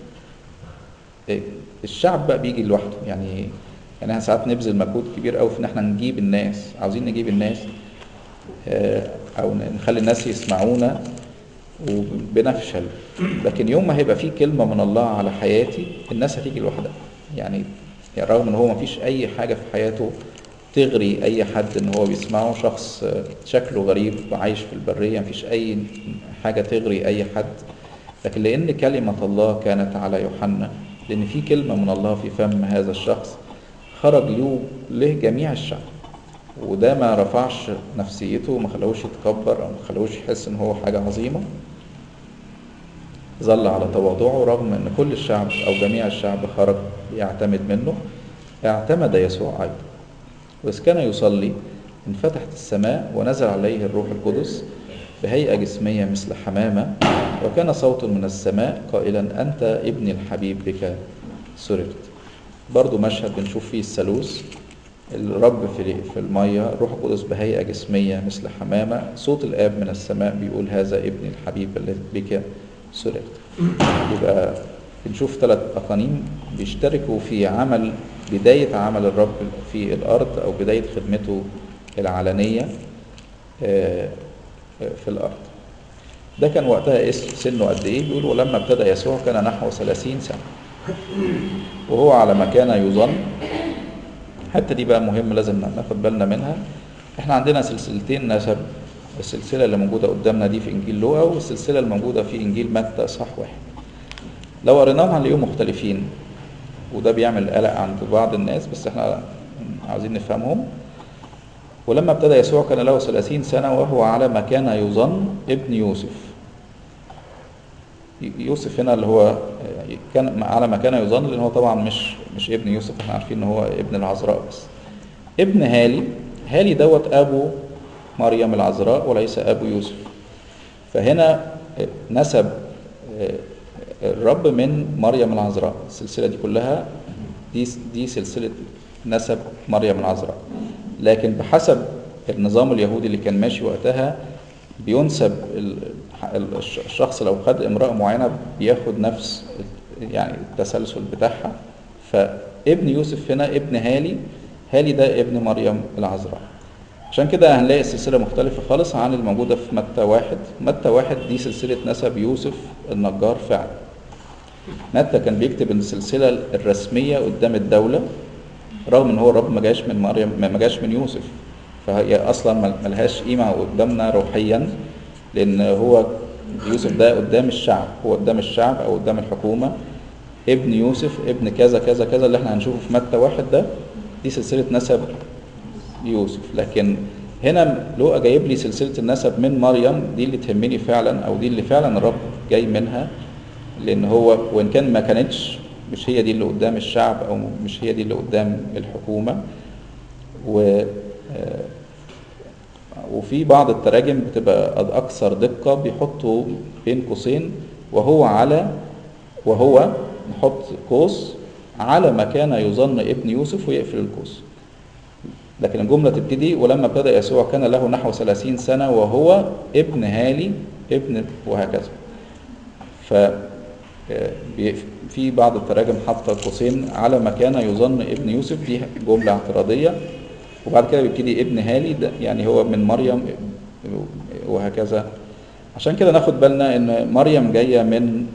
الشعب بقى بيجي لوحده. يعني يعني احنا ساعات نبذل مجهود كبير قوي في ان احنا نجيب الناس، عاوزين نجيب الناس او نخلي الناس يسمعونا وبنفشل. لكن يوم ما هيبقى في كلمة من الله على حياتي الناس هتيجي لوحدها. يعني يعني رغم ان هو ما فيش اي حاجة في حياته تغري اي حد ان هو بيسمعه، شخص شكله غريب وعايش في البرية، ما فيش اي حاجة تغري اي حد، لكن لان كلمة الله كانت على يوحنا، لان في كلمة من الله في فم هذا الشخص، خرج له له جميع الشعب. وده ما رفعش نفسيته وما خلوش يتكبر او ما خلوش يحس ان هو حاجة عظيمة، ظل على تواضعه رغم ان كل الشعب او جميع الشعب خرج يعتمد منه. اعتمد يسوع ايضا، وإذ كان يصلي انفتحت السماء ونزل عليه الروح القدس بهيئة جسمية مثل حمامة، وكان صوت من السماء قائلا أنت ابني الحبيب بك سررت. برضو مشهد بنشوف فيه الثالوث، الرب في في المية، الروح القدس بهيئة جسمية مثل حمامة، صوت الآب من السماء بيقول هذا ابني الحبيب الذي بك سررت. يبقى بنشوف ثلاث أقانيم بيشتركوا في عمل بداية عمل الرب في الأرض أو بداية خدمته العلنية في الأرض. ده كان وقتها سنه قد إيه؟ بيقول ولما ابتدى يسوع كان نحو ثلاثين سنة، وهو على ما كان يظن. حتى دي بقى مهم لازم ناخد بالنا منها. احنا عندنا سلسلتين نسب، السلسلة اللي موجودة قدامنا دي في إنجيل لوقا، والسلسلة الموجودة في إنجيل متى إصحاح واحد. لو قريناهم هنلاقيهم مختلفين، وده بيعمل قلق عند بعض الناس، بس احنا عاوزين نفهمهم. ولما ابتدى يسوع كان له ثلاثين سنة وهو على ما كان يظن ابن يوسف. يوسف هنا اللي هو كان على ما كان يظن، لأن هو طبعا مش مش ابن يوسف، احنا عارفين ان هو ابن العذراء بس. ابن هالي، هالي دوت ابو مريم العذراء وليس ابو يوسف. فهنا نسب الرب من مريم العذراء. السلسلة دي كلها دي دي سلسلة نسب مريم العذراء، لكن بحسب النظام اليهودي اللي كان ماشي وقتها بينسب الشخص لو خد امرأة معينة بياخد نفس يعني التسلسل بتاعها. فابن يوسف هنا ابن هالي، هالي ده ابن مريم العذراء. عشان كده هنلاقي السلسلة مختلفة خالص عن الموجودة في متى واحد. متى واحد دي سلسلة نسب يوسف النجار فعلا. متى كان بيكتب السلسلة الرسمية قدام الدولة، رغم ان هو الرب ما جاش من مريم، ما جاش من يوسف، فهي اصلا ملهاش قيمة قدامنا روحيا، لان هو يوسف ده قدام الشعب، هو قدام الشعب او قدام الحكومة ابن يوسف ابن كذا كذا كذا اللي احنا هنشوفه في متى واحد ده دي سلسلة نسب يوسف. لكن هنا لوقا جايب لي سلسلة النسب من مريم، دي اللي تهمني فعلا، او دي اللي فعلا الرب جاي منها، لان هو وان كان ما كانتش مش هي دي اللي قدام الشعب او مش هي دي اللي قدام الحكومة. و وفي بعض التراجم بتبقى اكثر دقة، بيحطوا بين قوسين وهو على، وهو نحط قوس على ما كان يظن ابن يوسف ويقفل القوس. لكن الجملة تبتدي ولما ابتدأ يسوع كان له نحو ثلاثين سنة وهو ابن هالي ابن، وهكذا. ف في بعض التراجم حاطه قوسين على ما كان يظن ابن يوسف، دي جملة اعتراضية. وبعد كده بيبتدي ابن هالي ده يعني هو من مريم وهكذا. عشان كده ناخد بالنا ان مريم جاية من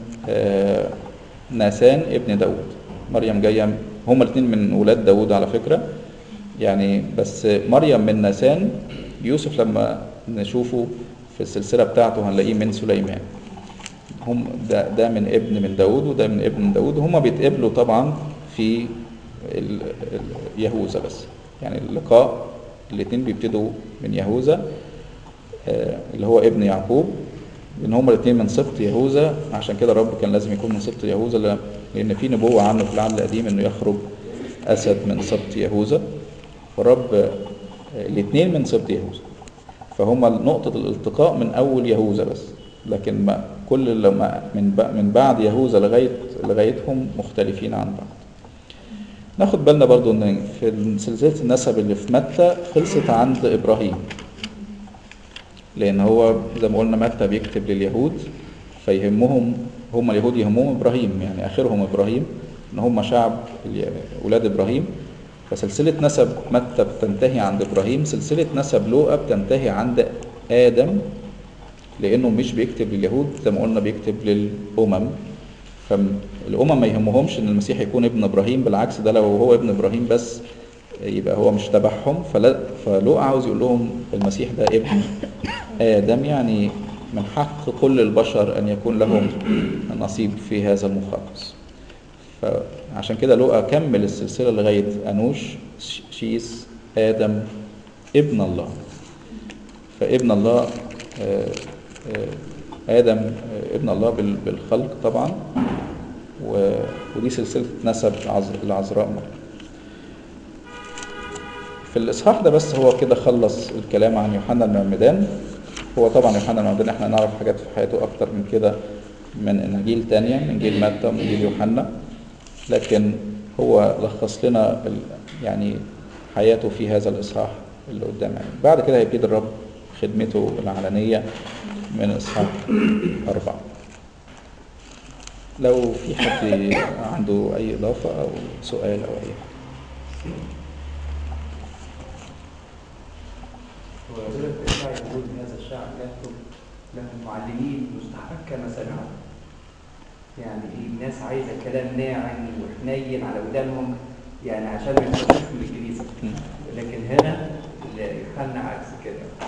ناسان ابن داود. مريم جاية، هما الاثنين من ولاد داود على فكرة يعني، بس مريم من ناسان. يوسف لما نشوفه في السلسلة بتاعته هنلاقيه من سليمان. هم ده, ده من ابن من داود وده من ابن من داود. هما بيتقابلوا طبعا في يهوذا، بس يعني اللقاء الاثنين بيبتدوا من يهوذا اللي هو ابن يعقوب، لان هما الاثنين من سبط يهوذا. عشان كده الرب كان لازم يكون من سبط يهوذا، لان في نبوة عنه في العهد القديم انه يخرج اسد من سبط يهوذا. فالرب الاثنين من سبط يهوذا، فهما نقطة الالتقاء من اول يهوذا بس. لكن ما كل لما من من بعد يهوذا لغايه لغايتهم مختلفين عن بعض. ناخد بالنا برضو ان في سلسله النسب اللي في متى خلصت عند ابراهيم، لان هو زي ما قلنا متى بيكتب لليهود فيهمهم، هم اليهود يهمهم ابراهيم، يعني اخرهم ابراهيم، ان هم شعب اولاد ابراهيم. فسلسله نسب متى بتنتهي عند ابراهيم، سلسله نسب لوقا بتنتهي عند ادم، لانه مش بيكتب لليهود زي ما قلنا، بيكتب للامم. فالامم ما يهمهمش ان المسيح يكون ابن ابراهيم، بالعكس ده لو هو ابن ابراهيم بس يبقى هو مش تبعهم. فلوقا عاوز يقول لهم المسيح ده ابن ادم، يعني من حق كل البشر ان يكون لهم نصيب في هذا المخلص. فعشان كده لوقا كمل السلسله لغايه انوش شيس ادم ابن الله. فابن الله آدم ابن الله بالخلق طبعا، ودي سلسلة نسب العذراء مريم. في الإصحاح ده بس هو كده خلص الكلام عن يوحنا المعمدان. هو طبعا يوحنا المعمدان احنا نعرف حاجات في حياته أكتر من كده من إنجيل تانية، من إنجيل متى ومن إنجيل يوحنا، لكن هو لخص لنا يعني حياته في هذا الإصحاح اللي قدامنا. بعد كده هيبتدي الرب خدمته العلنية من إصحاح أربعة. لو في حد عنده أي إضافة أو سؤال أو أي حاجة. ويقول لك الشعب يقول هذا الشعب يكتب له معلمين مستحق كما سمعوا. يعني الناس عايزة كلام ناعم وحنين على ودانهم، يعني عشان ما يخرجوش من الكنيسة. لكن هنا يوحنا عكس كده.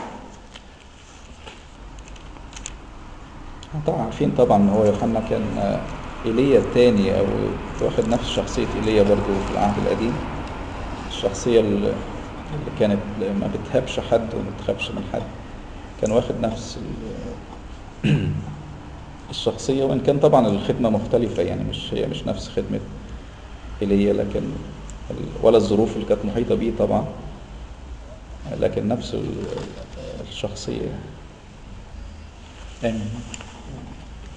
طبعا عارفين طبعا ان هو يوحنا كان ايليا الثاني، او واخد نفس شخصيه ايليا برضو في العهد القديم، الشخصيه اللي كانت ما بتهابش حد وما بتخافش من حد، كان واخد نفس الشخصيه. وان كان طبعا الخدمه مختلفه، يعني مش هي مش نفس خدمه ايليا، لكن ولا الظروف اللي كانت محيطه بيه طبعا، لكن نفس الشخصيه. آمين.